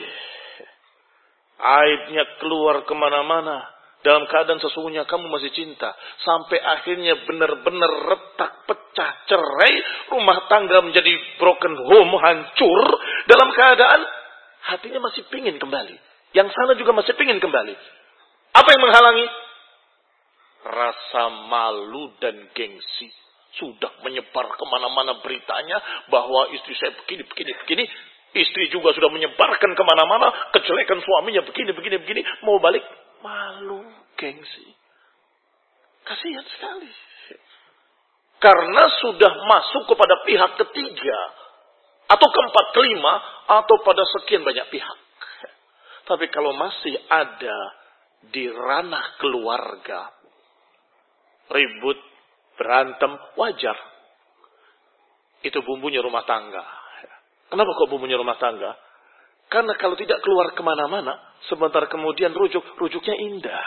aibnya keluar kemana-mana dalam keadaan sesungguhnya kamu masih cinta. Sampai akhirnya benar-benar retak, pecah, cerai, rumah tangga menjadi broken home, hancur, dalam keadaan hatinya masih pingin kembali. Yang sana juga masih pingin kembali. Apa yang menghalangi? Rasa malu dan gengsi. Sudah menyebar kemana-mana beritanya bahwa istri saya begini, begini, begini. Istri juga sudah menyebarkan kemana-mana kejelekan suaminya begini, begini, begini. Mau balik, malu, gengsi. Kasihan sekali. Karena sudah masuk kepada pihak ketiga. Atau keempat, kelima. Atau pada sekian banyak pihak. Tapi kalau masih ada di ranah keluarga. Ribut, berantem, wajar. Itu bumbunya rumah tangga. Kenapa kok bumbunya rumah tangga? Karena kalau tidak keluar kemana-mana. Sebentar kemudian rujuk. Rujuknya indah.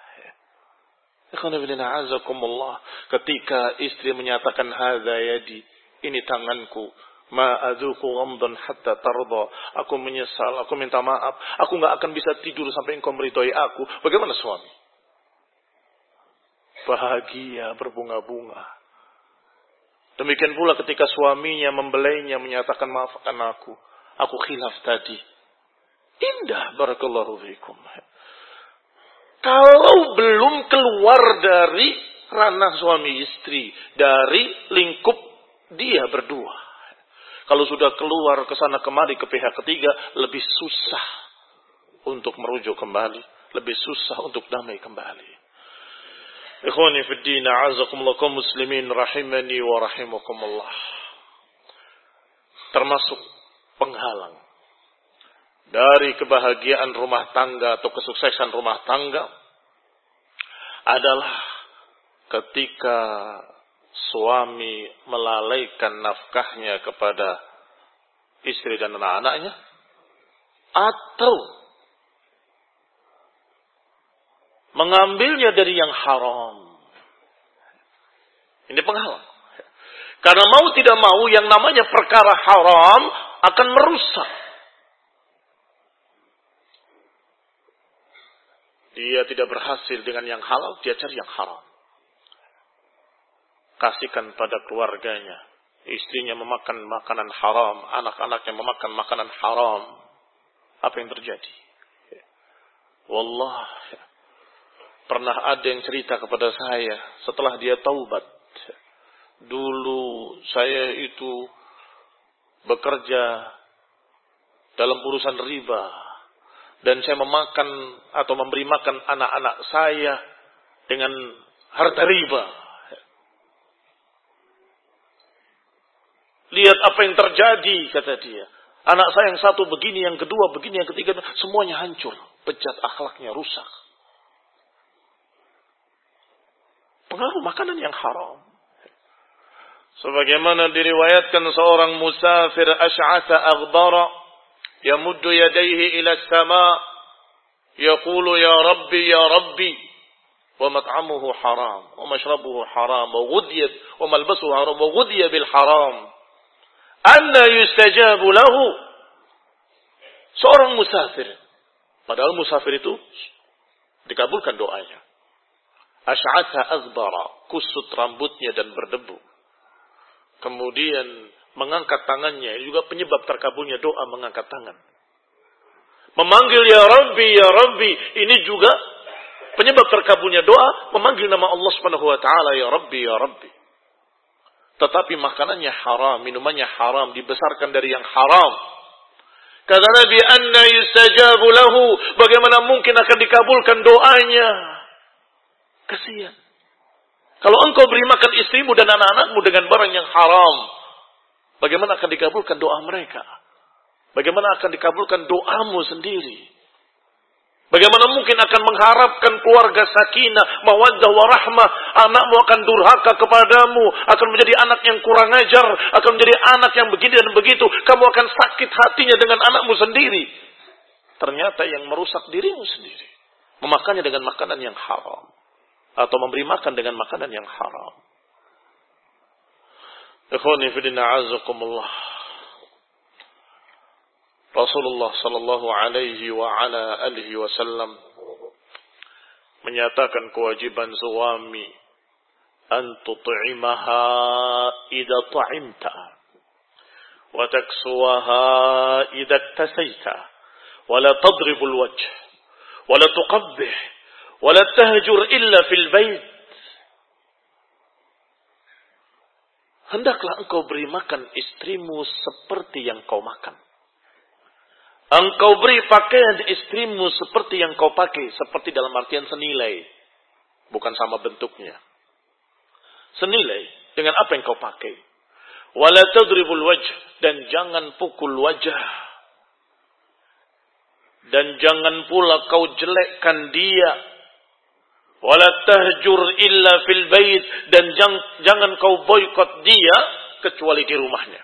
Ketika istri menyatakan hadza yadi, ini tanganku, ma adzuqu ghamdan hatta tarda, aku menyesal, aku minta maaf, aku enggak akan bisa tidur sampai engkau meridhoi aku. Bagaimana suami? Bahagia, berbunga-bunga. Demikian pula ketika suaminya membelainya, menyatakan maafkan aku, aku khilaf tadi. Indah, barakallahu fikum. Kalau belum keluar dari ranah suami istri, dari lingkup dia berdua. Kalau sudah keluar ke sana kemari ke pihak ketiga, lebih susah untuk merujuk kembali, lebih susah untuk damai kembali. Ikhwani fid din, a'azakumullah kaum muslimin rahimani wa rahimakumullah. Termasuk penghalang dari kebahagiaan rumah tangga atau kesuksesan rumah tangga adalah ketika suami melalaikan nafkahnya kepada istri dan anak-anaknya, atau mengambilnya dari yang haram. Ini penghalang. Karena mau tidak mau yang namanya perkara haram akan merusak. Dia tidak berhasil dengan yang halal, dia cari yang haram. Kasihkan pada keluarganya. Istrinya memakan makanan haram, anak-anaknya memakan makanan haram. Apa yang terjadi? Wallah, pernah ada yang cerita kepada saya setelah dia taubat. Dulu saya itu bekerja dalam urusan riba. Dan saya memakan atau memberi makan anak-anak saya dengan harta riba. Lihat apa yang terjadi, kata dia. Anak saya yang satu begini, yang kedua begini, yang ketiga, semuanya hancur. Bejat akhlaknya, rusak. Pengaruh makanan yang haram. Sebagaimana diriwayatkan seorang musafir asy'atha aghdara, yamuddu yadayhi ila as-sama' yaqulu ya rabbi ya rabbi wa mat'amuhu haram wa mashrabuhu haram wa ghudiyat wa malbasuhu haram wa ghudiya bil haram anna yustajabu lahu. Seorang musafir, padahal musafir itu dikabulkan doanya. Asy'atha aghdara, kusut rambutnya dan berdebu. Kemudian mengangkat tangannya, juga penyebab terkabulnya doa mengangkat tangan. Memanggil ya Rabbi, ya Rabbi, ini juga penyebab terkabulnya doa, memanggil nama Allah Subhanahu wa taala ya Rabbi, ya Rabbi. Tetapi makanannya haram, minumannya haram, dibesarkan dari yang haram. Kata Nabi, anna yustajabu lahu, bagaimana mungkin akan dikabulkan doanya? Kasihan. Kalau engkau beri makan istrimu dan anak-anakmu dengan barang yang haram, bagaimana akan dikabulkan doa mereka? Bagaimana akan dikabulkan doamu sendiri? Bagaimana mungkin akan mengharapkan keluarga sakinah, mawaddah warahmah, anakmu akan durhaka kepadamu, akan menjadi anak yang kurang ajar, akan menjadi anak yang begini dan begitu, kamu akan sakit hatinya dengan anakmu sendiri. Ternyata yang merusak dirimu sendiri, memakannya dengan makanan yang haram, atau memberi makan dengan makanan yang haram. Ikhwani fi din, a'azakumullah. Rasulullah sallallahu alaihi wa ala alihi wasallam menyatakan kewajiban suami an tut'imaha idza ta'imta wa taksuwaha idza iktasaita wa la tadribul wajh wa la tuqabbih wa la tahjur illa fil bait. Hendaklah engkau beri makan istrimu seperti yang kau makan. Engkau beri pakaian istrimu seperti yang kau pakai. Seperti dalam artian senilai. Bukan sama bentuknya. Senilai dengan apa yang kau pakai. Wala tadribul wajh, dan jangan pukul wajah. Dan jangan pula kau jelekkan dia. Wala tahjur illa fil bait, dan jangan, jangan kau boikot dia kecuali di rumahnya.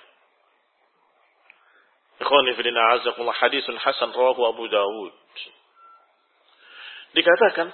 Ikhwani fillah a'azzakumullah, hadisun hasan rawahu Abu Dawud. Dikatakan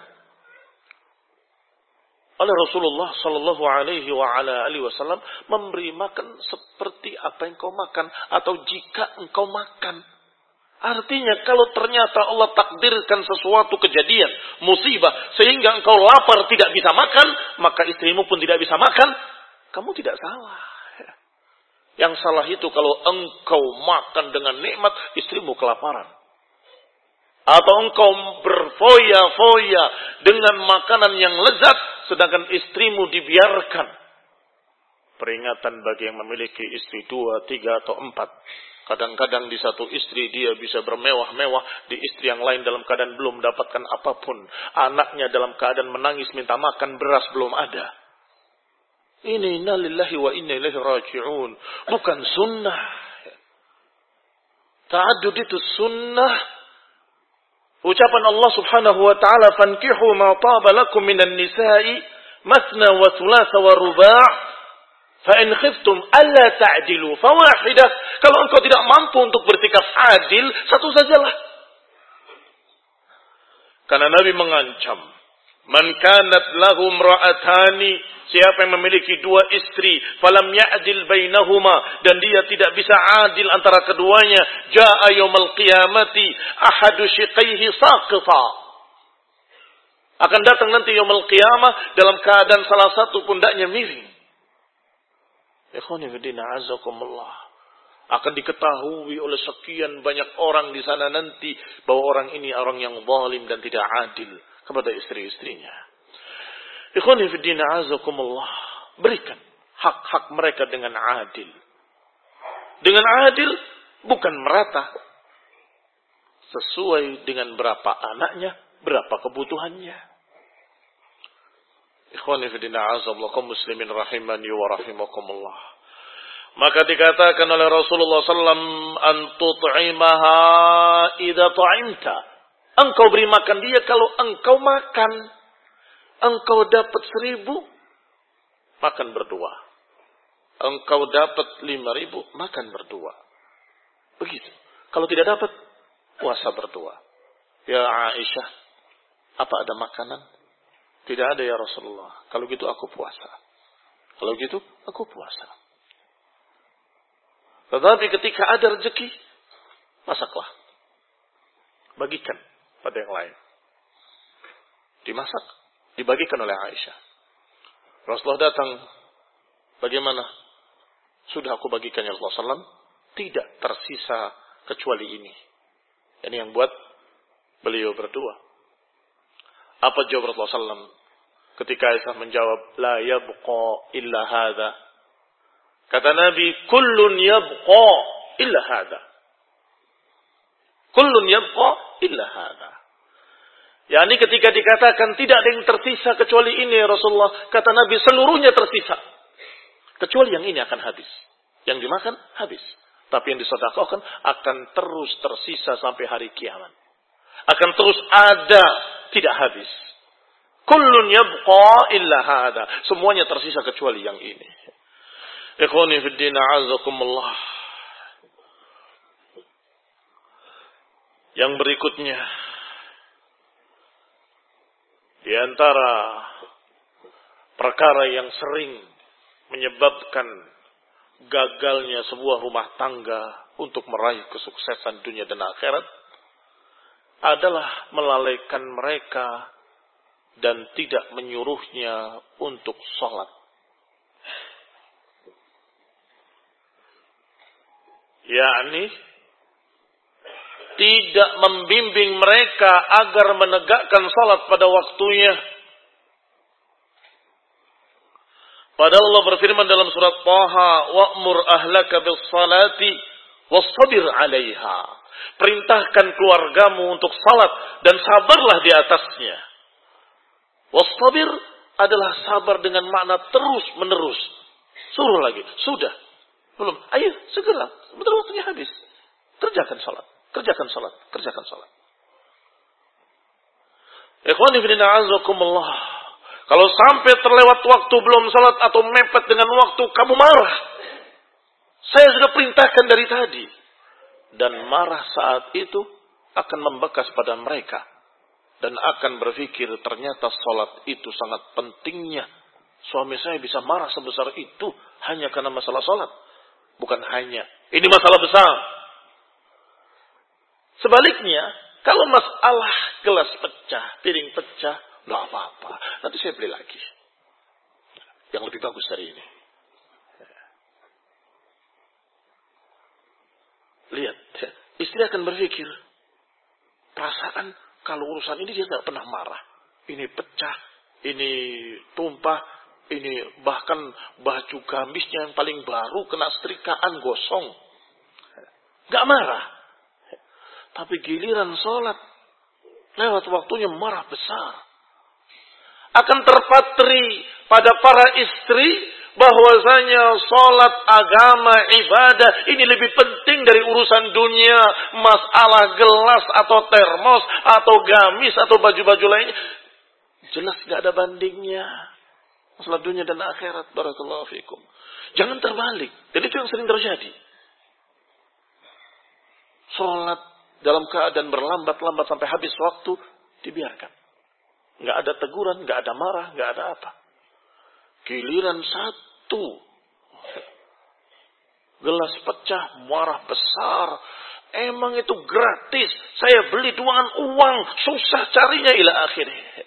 oleh Rasulullah sallallahu alaihi wa ala alihi wasallam, memberi makan seperti apa yang kau makan atau jika engkau makan. Artinya kalau ternyata Allah takdirkan sesuatu kejadian, musibah, sehingga engkau lapar tidak bisa makan, maka istrimu pun tidak bisa makan, kamu tidak salah. Yang salah itu kalau engkau makan dengan nikmat, istrimu kelaparan. Atau engkau berfoya-foya dengan makanan yang lezat, sedangkan istrimu dibiarkan. Peringatan bagi yang memiliki istri dua, tiga, atau empat. Kadang-kadang di satu istri dia bisa bermewah-mewah, di istri yang lain dalam keadaan belum mendapatkan apapun. Anaknya dalam keadaan menangis minta makan, beras belum ada. Ini inna lillahi wa inna ilaihi raji'un. Bukan sunnah. Ta'addud itu sunnah. Ucapan Allah subhanahu wa ta'ala, fankihu ma taba lakum minan nisa'i masna wa thulatha wa ruba' fa in khiftum alla ta'dilu fawahidah. Kalau engkau tidak mampu untuk bersikap adil, satu sajalah. Karena Nabi mengancam, man kanat lahu imra'atani, siapa yang memiliki dua istri, falam ya'dil bainahuma, dan dia tidak bisa adil antara keduanya, jaa yaumil qiyamati ahadu shiqaihi saqita. Akan datang nanti yaumil qiyamah dalam keadaan salah satu pundaknya miring. Ikhwani fillah azakumullah. Akan diketahui oleh sekian banyak orang di sana nanti bahwa orang ini orang yang zalim dan tidak adil kepada istri-istrinya. Ikhwani fillah azakumullah, berikan hak-hak mereka dengan adil. Dengan adil, bukan merata. Sesuai dengan berapa anaknya, berapa kebutuhannya. Ikhwani fillah azakumullah, kaum muslimin rahimani wa rahimakumullah. Maka dikatakan oleh Rasulullah sallallahu alaihi wasallam, antut'imaha idza ta'imta. Engkau beri makan dia kalau engkau makan. Engkau dapat seribu, makan berdua. Engkau dapat lima ribu, makan berdua. Begitu. Kalau tidak dapat, puasa berdua. Ya Aisyah, apa ada makanan? Tidak ada ya Rasulullah. Kalau gitu aku puasa. Kalau gitu aku puasa. Tetapi ketika ada rezeki, masaklah. Bagikan pada yang lain. Dimasak. Dibagikan oleh Aisyah. Rasulullah datang. Bagaimana? Sudah aku bagikan ya Rasulullah sallallahu alaihi wasallam. Tidak tersisa kecuali ini. Ini yang buat beliau berdua. Apa jawab Rasulullah sallallahu alaihi wasallam? Ketika Aisyah menjawab, la yabqa illa hadha. Kata Nabi, kullun yabqa illa hadha. Kullun yabqa illa hadha. yakni ketika dikatakan tidak ada yang tersisa kecuali ini Rasulullah, kata Nabi seluruhnya tersisa. Kecuali yang ini akan habis. Yang dimakan habis. Tapi yang disedekahkan akan terus tersisa sampai hari kiamat. Akan terus ada, tidak habis. Kullun yabqa illa hada. Semuanya tersisa kecuali yang ini. Ikhwani fid din a'azzakumullah. Yang berikutnya, di antara perkara yang sering menyebabkan gagalnya sebuah rumah tangga untuk meraih kesuksesan dunia dan akhirat adalah melalaikan mereka dan tidak menyuruhnya untuk sholat. Yakni tidak membimbing mereka agar menegakkan salat pada waktunya. Padahal Allah berfirman dalam surat Taha, "Wa'mur ahlaka bis-salati wastabir 'alaiha." Perintahkan keluargamu untuk salat dan sabarlah di atasnya. Wastabir adalah sabar dengan makna terus-menerus. Suruh lagi. Sudah. Belum. Ayo, segera. Sebentar waktunya habis. Kerjakan salat. Kerjakan salat. Kerjakan salat. Ikhwani fillah a'azakumullah. Kalau sampai terlewat waktu belum salat atau mepet dengan waktu, kamu marah. Saya sudah perintahkan dari tadi. Dan marah saat itu akan membekas pada mereka. Dan akan berpikir ternyata salat itu sangat pentingnya. Suami saya bisa marah sebesar itu hanya karena masalah salat. Bukan hanya. Ini masalah besar. Sebaliknya, kalau masalah gelas pecah, piring pecah, nggak apa-apa. Nanti saya beli lagi. Yang lebih bagus dari ini. Lihat, istri akan berpikir, perasaan kalau urusan ini dia nggak pernah marah. Ini pecah, ini tumpah, ini bahkan baju gamisnya yang paling baru kena setrikaan gosong. Nggak marah. Tapi giliran sholat, lewat waktunya marah besar. Akan terpatri pada para istri bahwasanya sholat, agama, ibadah ini lebih penting dari urusan dunia, masalah gelas atau termos atau gamis atau baju-baju lainnya. Jelas gak ada bandingnya. Masalah dunia dan akhirat. Barakallahu fikum. Jangan terbalik. Dan itu yang sering terjadi. Sholat dalam keadaan berlambat-lambat sampai habis waktu, dibiarkan. Nggak ada teguran, nggak ada marah, nggak ada apa. Giliran satu, gelas pecah, marah besar. Emang itu gratis. Saya beli dengan uang, susah carinya ila akhirnya.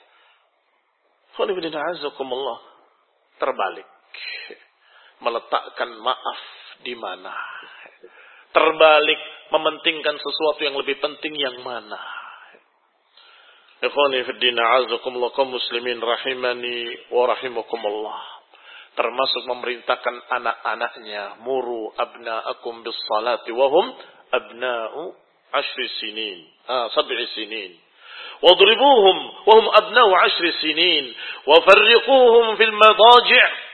Terbalik. Meletakkan maaf di mana? Terbalik, mementingkan sesuatu yang lebih penting yang mana? Ikhwani fi din, a'azakumullah kaum muslimin rahimani wa rahimakumullah. Termasuk memerintahkan anak-anaknya, muru abna'akum bis salati wa hum abna'u ashri sinin, ah sab'i sinin. Wadribuhum wa hum abna'u ashri sinin wa farriquhum fil madaji'.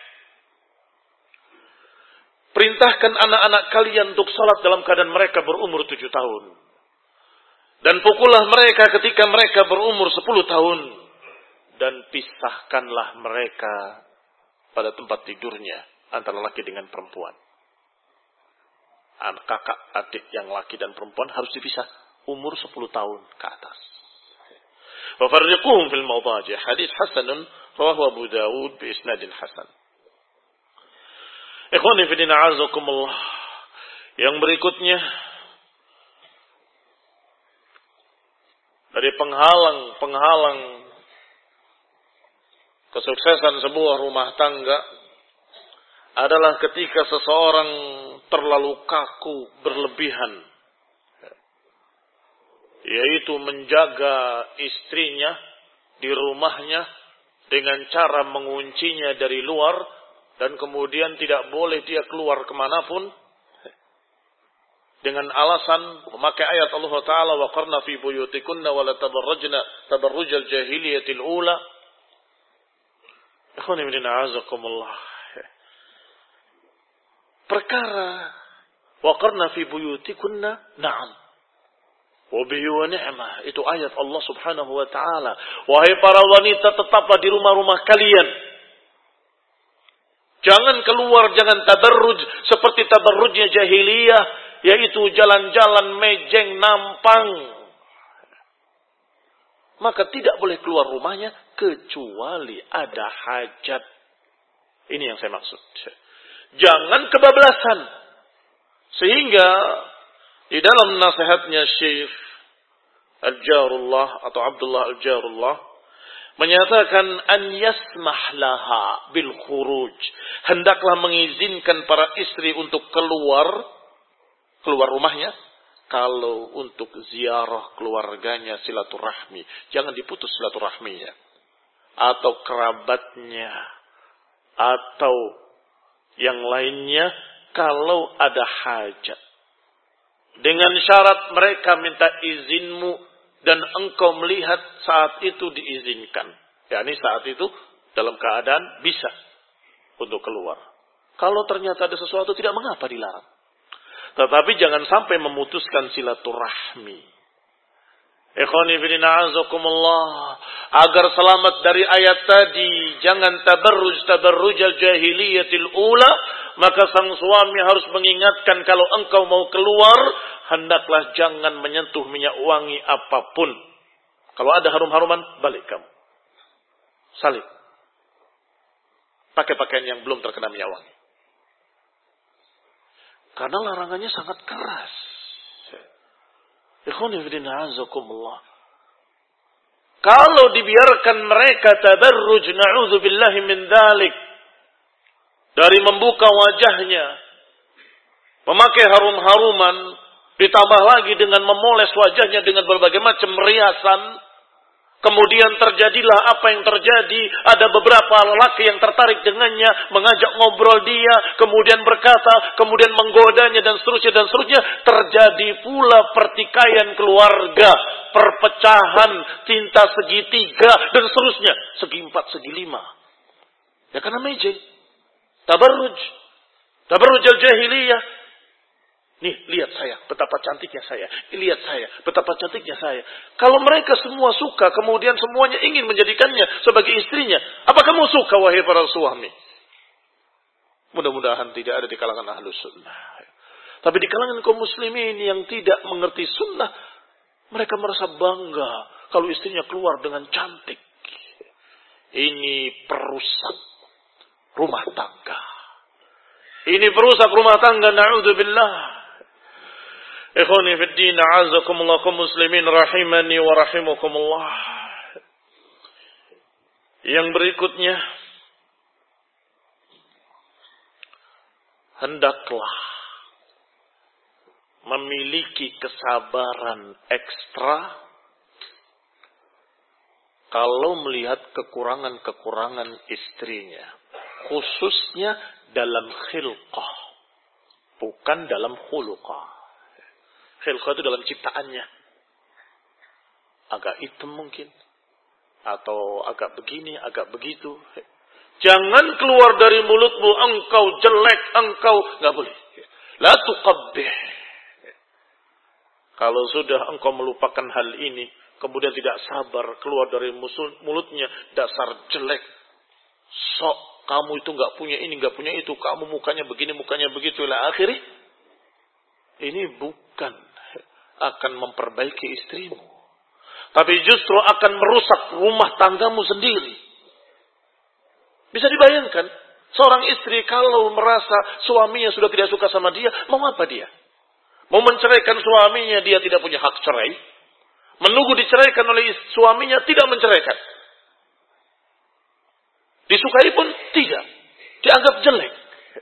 Perintahkan anak-anak kalian untuk salat dalam keadaan mereka berumur tujuh tahun. Dan pukullah mereka ketika mereka berumur sepuluh tahun. Dan pisahkanlah mereka pada tempat tidurnya antara laki dengan perempuan. Anak kakak, adik yang laki dan perempuan harus dipisah umur sepuluh tahun ke atas. Wa farriquhum fil madaji'. Hadis hasanun rawahu Abu Dawud bi isnadin hasan. Ikhwani fi din, a'azakumullah. Yang berikutnya dari penghalang-penghalang kesuksesan sebuah rumah tangga adalah ketika seseorang terlalu kaku berlebihan, yaitu menjaga istrinya di rumahnya dengan cara menguncinya dari luar dan kemudian tidak boleh dia keluar kemanapun dengan alasan memakai ayat Allah Ta'ala wa qarna fi buyutikunna wa la tabarrajna tabarrujal jahiliyatil ula. Ikhwani min a'azakumullah. Perkara wa qarna fi buyutikunna, na'am. Wa bihi wa ni'mah, itu ayat Allah Subhanahu wa Ta'ala. Wahai para wanita, tetaplah di rumah-rumah kalian. Jangan keluar, jangan tabarruj seperti tabarrujnya jahiliyah, yaitu jalan-jalan mejeng nampang. Maka tidak boleh keluar rumahnya kecuali ada hajat. Ini yang saya maksud. Jangan kebablasan. Sehingga di dalam nasihatnya Syekh Al-Jarullah atau Abdullah Al-Jarullah menyatakan an yasmah laha bil khuruj. Hendaklah mengizinkan para istri untuk keluar keluar rumahnya kalau untuk ziarah keluarganya, silaturahmi. Jangan diputus silaturahminya atau kerabatnya atau yang lainnya kalau ada hajat. Dengan syarat mereka minta izinmu dan engkau melihat saat itu diizinkan. Ya, ini saat itu dalam keadaan bisa untuk keluar. Kalau ternyata ada sesuatu tidak mengapa dilarang. Tetapi jangan sampai memutuskan silaturahmi. Ikhwani fillah azakumullah, agar selamat dari ayat tadi, jangan tabarruj tabarrujal jahiliyatil ula, maka sang suami harus mengingatkan kalau engkau mau keluar, hendaklah jangan menyentuh minyak wangi apapun. Kalau ada harum-haruman, balik kamu. Salib. Pakai pakaian yang belum terkena minyak wangi. Karena larangannya sangat keras. Ikhwani fillah azakumullah. Kalau dibiarkan mereka tabarruj, na'udzubillahi min dzalik, dari membuka wajahnya, memakai harum-haruman, ditambah lagi dengan memoles wajahnya dengan berbagai macam riasan, kemudian terjadilah apa yang terjadi. Ada beberapa lelaki yang tertarik dengannya, mengajak ngobrol dia, kemudian berkata, kemudian menggodanya dan seterusnya dan seterusnya. Terjadi pula pertikaian keluarga, perpecahan, cinta segitiga dan seterusnya, segi empat, segi lima. Ya karena mejeng, tabarruj, tabarruj al-jahiliyah. Nih, lihat saya, betapa cantiknya saya. Lihat saya, betapa cantiknya saya. Kalau mereka semua suka, kemudian semuanya ingin menjadikannya sebagai istrinya, apa kamu suka, wahai para suami? Mudah-mudahan tidak ada di kalangan ahlus sunnah. Tapi di kalangan kaum muslimin yang tidak mengerti sunnah, mereka merasa bangga kalau istrinya keluar dengan cantik. Ini perusak rumah tangga. Ini perusak rumah tangga, na'udzubillah. Ikhwani fid din, a'azakumullah kaum muslimin rahimani wa rahimakumullah. Yang berikutnya, hendaklah memiliki kesabaran ekstra kalau melihat kekurangan-kekurangan istrinya, khususnya dalam khilqah, bukan dalam khuluqah. Khilqah itu dalam ciptaannya. Agak hitam mungkin. Atau agak begini, agak begitu. Jangan keluar dari mulutmu, engkau jelek, engkau. Nggak boleh. La tuqabbih. Kalau sudah engkau melupakan hal ini, kemudian tidak sabar, keluar dari mulutnya, dasar jelek. Sok, kamu itu nggak punya ini, nggak punya itu. Kamu mukanya begini, mukanya begitu. Lah akhirnya, ini bukan akan memperbaiki istrimu, tapi justru akan merusak rumah tanggamu sendiri. Bisa dibayangkan, seorang istri kalau merasa suaminya sudah tidak suka sama dia, mau apa dia? Mau menceraikan suaminya, dia tidak punya hak cerai. Menunggu diceraikan oleh suaminya, tidak menceraikan. Disukai pun tidak, dianggap jelek.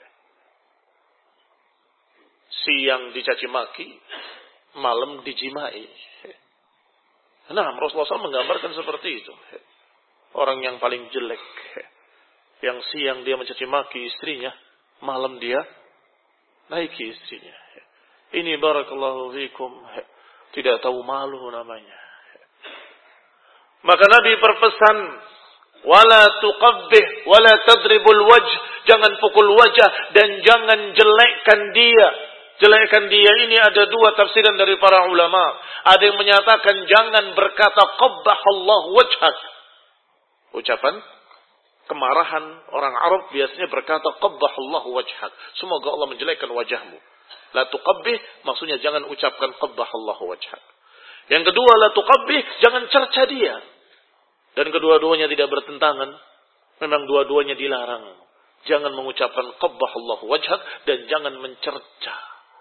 Siang dicaci maki, malam dijimai. Nah, Rasulullah shallallahu alaihi wasallam menggambarkan seperti itu. Orang yang paling jelek, yang siang dia mencaci maki istrinya, malam dia naiki istrinya. Ini barakallahu fikum, tidak tahu malu namanya. Maka Nabi berpesan, wala tuqabbih wala tadribul wajh, jangan pukul wajah dan jangan jelekkan dia. Jelekkan dia ini ada dua tafsiran dari para ulama. Ada yang menyatakan jangan berkata qabbahallahu wajhak. Ucapan kemarahan orang Arab biasanya berkata qabbahallahu wajhak. Semoga Allah menjelekkan wajahmu. La tuqabbih maksudnya jangan ucapkan qabbahallahu wajhak. Yang kedua la tuqabbih, jangan cerca dia. Dan kedua-duanya tidak bertentangan. Memang dua-duanya dilarang. Jangan mengucapkan qabbahallahu wajhak dan jangan mencerca.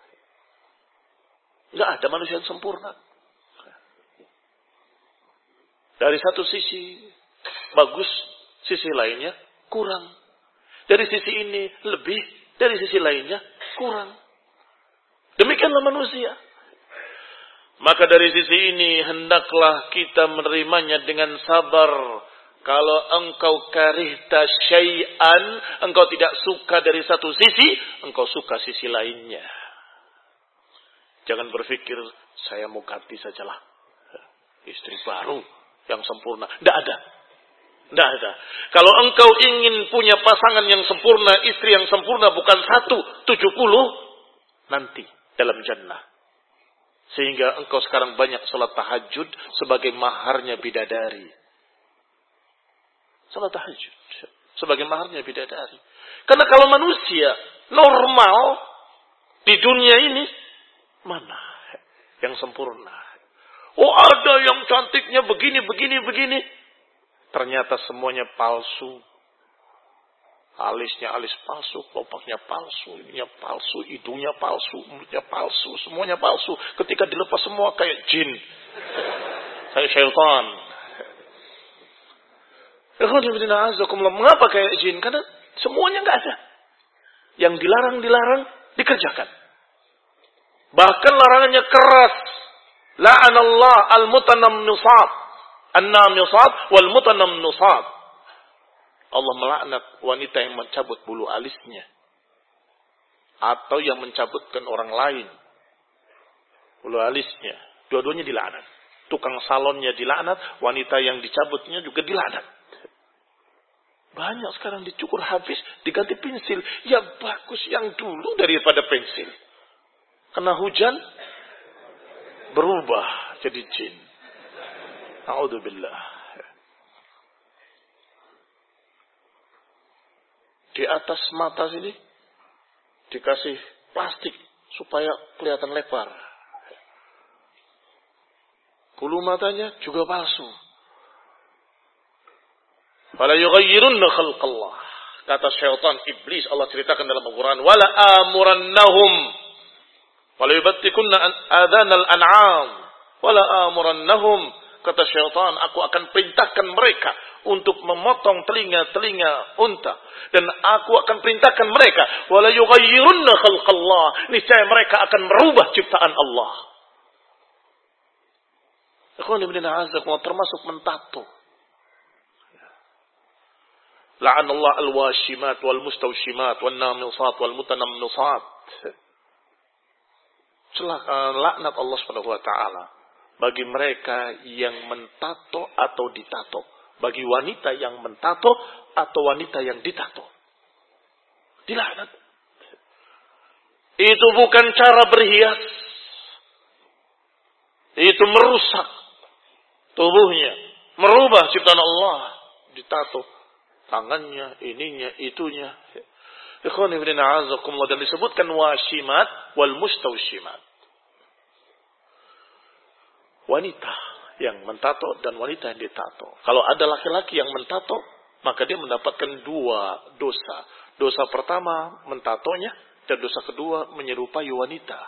Tidak ada manusia yang sempurna. Dari satu sisi bagus, sisi lainnya kurang. Dari sisi ini lebih, dari sisi lainnya kurang. Demikianlah manusia. Maka dari sisi ini hendaklah kita menerimanya dengan sabar. Kalau engkau karihta syai'an, engkau tidak suka dari satu sisi, engkau suka sisi lainnya. Jangan berpikir, saya mau ganti sajalah istri baru yang sempurna. Tidak ada. Tidak ada. Kalau engkau ingin punya pasangan yang sempurna, istri yang sempurna, bukan satu, tujuh puluh, nanti dalam jannah. Sehingga engkau sekarang banyak salat tahajud sebagai maharnya bidadari. Salat tahajud sebagai maharnya bidadari. Karena kalau manusia normal di dunia ini, mana yang sempurna? Oh, ada yang cantiknya begini, begini, begini. Ternyata semuanya palsu. Alisnya alis palsu, kelopaknya palsu, ininya palsu, hidungnya palsu, mulutnya palsu, semuanya palsu. Ketika dilepas semua kayak jin. Kayak syaitan. Mengapa kayak jin? Karena semuanya nggak ada. Yang dilarang-dilarang dikerjakan. Bahkan larangannya keras. La'anallah al-mutanammisat. An-namisat wal-mutanammisat. Allah melaknat wanita yang mencabut bulu alisnya. Atau yang mencabutkan orang lain bulu alisnya. Dua-duanya dilaknat. Tukang salonnya dilaknat. Wanita yang dicabutnya juga dilaknat. Banyak sekarang dicukur habis, diganti pensil. Ya bagus yang dulu daripada pensil. Kena hujan, berubah jadi jin. A'udzubillah. Di atas mata sini dikasih plastik supaya kelihatan lebar. Bulu matanya juga palsu. Fala yughayyirunna khalqallah. Kata syaitan iblis Allah ceritakan dalam Al-Quran. Wala amurannahum. Wala yubattikunna adhanal an'am. Wala amurannahum. Kata syaitan, aku akan perintahkan mereka untuk memotong telinga-telinga unta. Dan aku akan perintahkan mereka. Wala yughayyirunna khalqallah. Niscaya mereka akan merubah ciptaan Allah. Ikhwan ibn a'azakumullah, termasuk mentato. La'anallah al-washimat wal-mustawshimat wal-namisat wal-mutanammisat. Celaka, laknat Allah Subhanahu wa taala bagi mereka yang mentato atau ditato, bagi wanita yang mentato atau wanita yang ditato. Dilaknat. Itu bukan cara berhias. Itu merusak tubuhnya, merubah ciptaan Allah. Ditato tangannya, ininya, itunya. Ikhwan ibn a'azakumullah, dan disebutkan washimat wal mustawshimat. Wanita yang mentato dan wanita yang ditato. Kalau ada laki-laki yang mentato, maka dia mendapatkan dua dosa. Dosa pertama mentatonya, dan dosa kedua menyerupai wanita.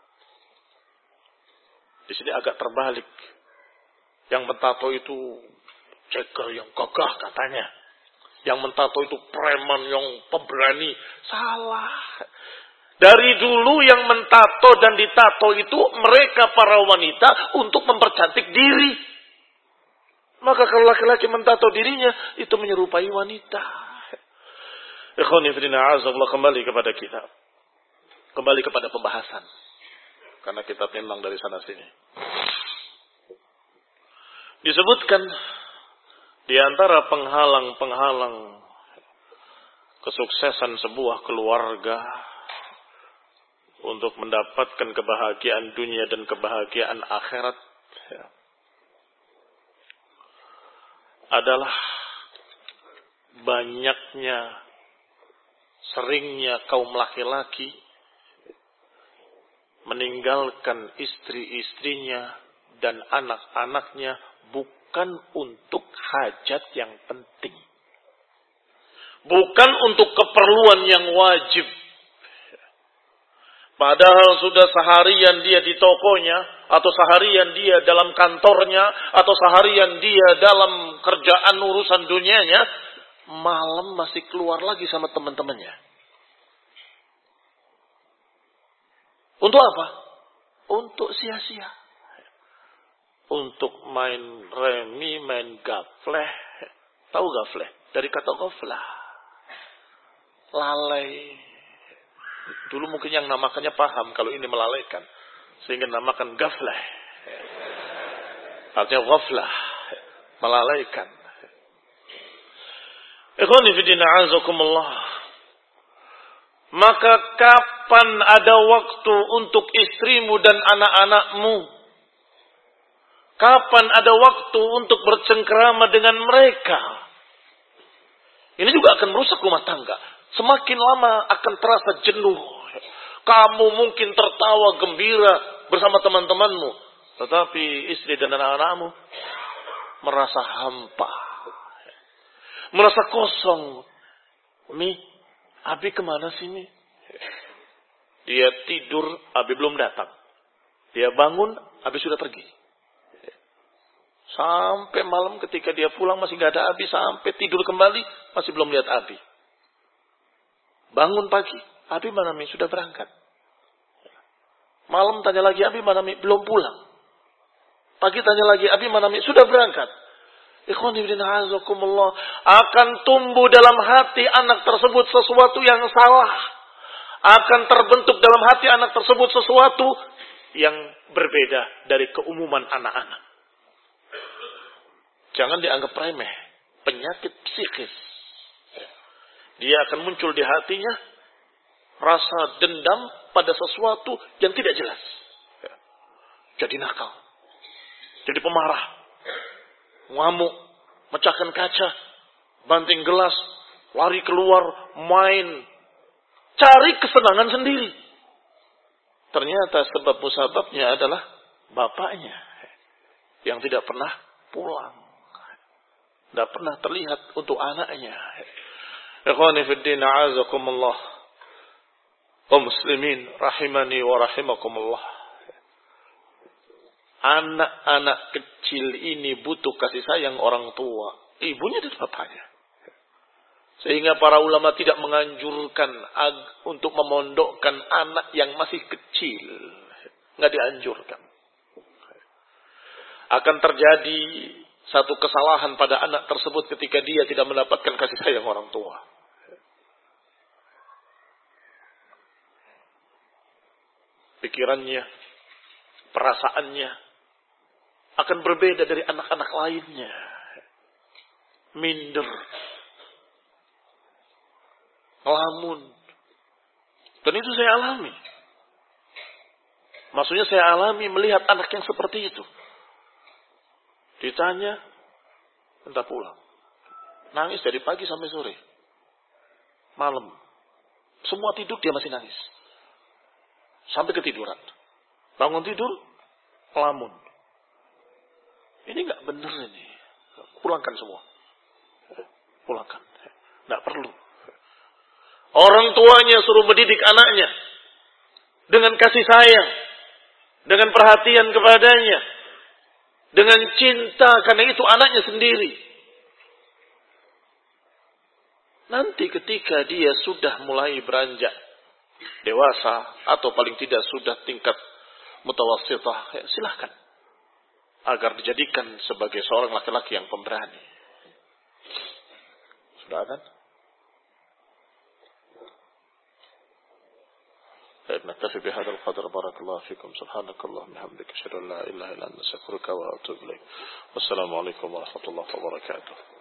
Di sini agak terbalik. Yang mentato itu ceker yang gagah katanya. Yang mentato itu preman yang pemberani. Salah. Dari dulu yang mentato dan ditato itu mereka para wanita untuk mempercantik diri. Maka kalau laki-laki mentato dirinya, itu menyerupai wanita. Ikhwani fillah, azallah, kembali kepada kita. Kembali kepada pembahasan. Karena kita memang dari sana sini. Disebutkan di antara penghalang-penghalang kesuksesan sebuah keluarga untuk mendapatkan kebahagiaan dunia dan kebahagiaan akhirat ya, adalah banyaknya, seringnya kaum laki-laki meninggalkan istri-istrinya dan anak-anaknya bukan untuk hajat yang penting. Bukan untuk keperluan yang wajib. Padahal sudah seharian dia di tokonya, atau seharian dia dalam kantornya, atau seharian dia dalam kerjaan urusan dunianya, malam masih keluar lagi sama teman-temannya. Untuk apa? Untuk sia-sia. Untuk main remi, main gafleh. Tahu gafleh? Dari kata gaflah. Lalai. Dulu mungkin yang namakannya paham kalau ini melalaikan. Sehingga namakan gafleh. Artinya gaflah. Melalaikan. Ikhwani fi din, a'azakumullah. Maka kapan ada waktu untuk istrimu dan anak-anakmu? Kapan ada waktu untuk bercengkrama dengan mereka? Ini juga akan merusak rumah tangga. Semakin lama akan terasa jenuh. Kamu mungkin tertawa gembira bersama teman-temanmu, tetapi istri dan anak-anakmu merasa hampa, merasa kosong. Mi, Abi kemana sih, Mi? Dia tidur, Abi belum datang. Dia bangun, Abi sudah pergi. Sampai malam ketika dia pulang masih gak ada Abi. Sampai tidur kembali, masih belum lihat Abi. Bangun pagi, Abi mana, Mi? Sudah berangkat. Malam tanya lagi, Abi mana, Mi? Belum pulang. Pagi tanya lagi, Abi mana, Mi? Sudah berangkat. Ikhwani fillah, azakumullah, akan tumbuh dalam hati anak tersebut sesuatu yang salah. Akan terbentuk dalam hati anak tersebut sesuatu yang berbeda dari keumuman anak-anak. Jangan dianggap remeh. Penyakit psikis. Dia akan muncul di hatinya rasa dendam pada sesuatu yang tidak jelas. Jadi nakal. Jadi pemarah. Ngamuk, mecahkan kaca, banting gelas, lari keluar, main, cari kesenangan sendiri. Ternyata sebab musababnya adalah bapaknya yang tidak pernah pulang, tidak pernah terlihat untuk anaknya. Ikhwani fid din, a'azakumullah, wa muslimin rahimani wa rahimakumullah. Anak-anak kecil ini butuh kasih sayang orang tua, ibunya dan bapaknya. Sehingga para ulama tidak menganjurkan untuk memondokkan anak yang masih kecil. Nggak dianjurkan. Akan terjadi satu kesalahan pada anak tersebut ketika dia tidak mendapatkan kasih sayang orang tua. Pikirannya, perasaannya akan berbeda dari anak-anak lainnya. Minder, ngelamun. Dan itu saya alami. Maksudnya saya alami melihat anak yang seperti itu. Ditanya, entah pulang. Nangis dari pagi sampai sore. Malam. Semua tidur, dia masih nangis. Sampai ketiduran. Bangun tidur, ngelamun. Ini nggak benar ini. Pulangkan semua. Pulangkan. Nggak perlu. Orang tuanya suruh mendidik anaknya dengan kasih sayang, dengan perhatian kepadanya, dengan cinta, karena itu anaknya sendiri. Nanti ketika dia sudah mulai beranjak dewasa atau paling tidak sudah tingkat mutawassithah, ya silahkan. Agar dijadikan sebagai seorang laki-laki yang pemberani. Sudah kan? Baik, naktafi bihadzal qadar. Barakallahu fikum. Subhanakallahumma wa bihamdika, asyhadu an la ilaha illa anta, astaghfiruka wa atubu ilaik. Wassalamualaikum warahmatullahi wabarakatuh.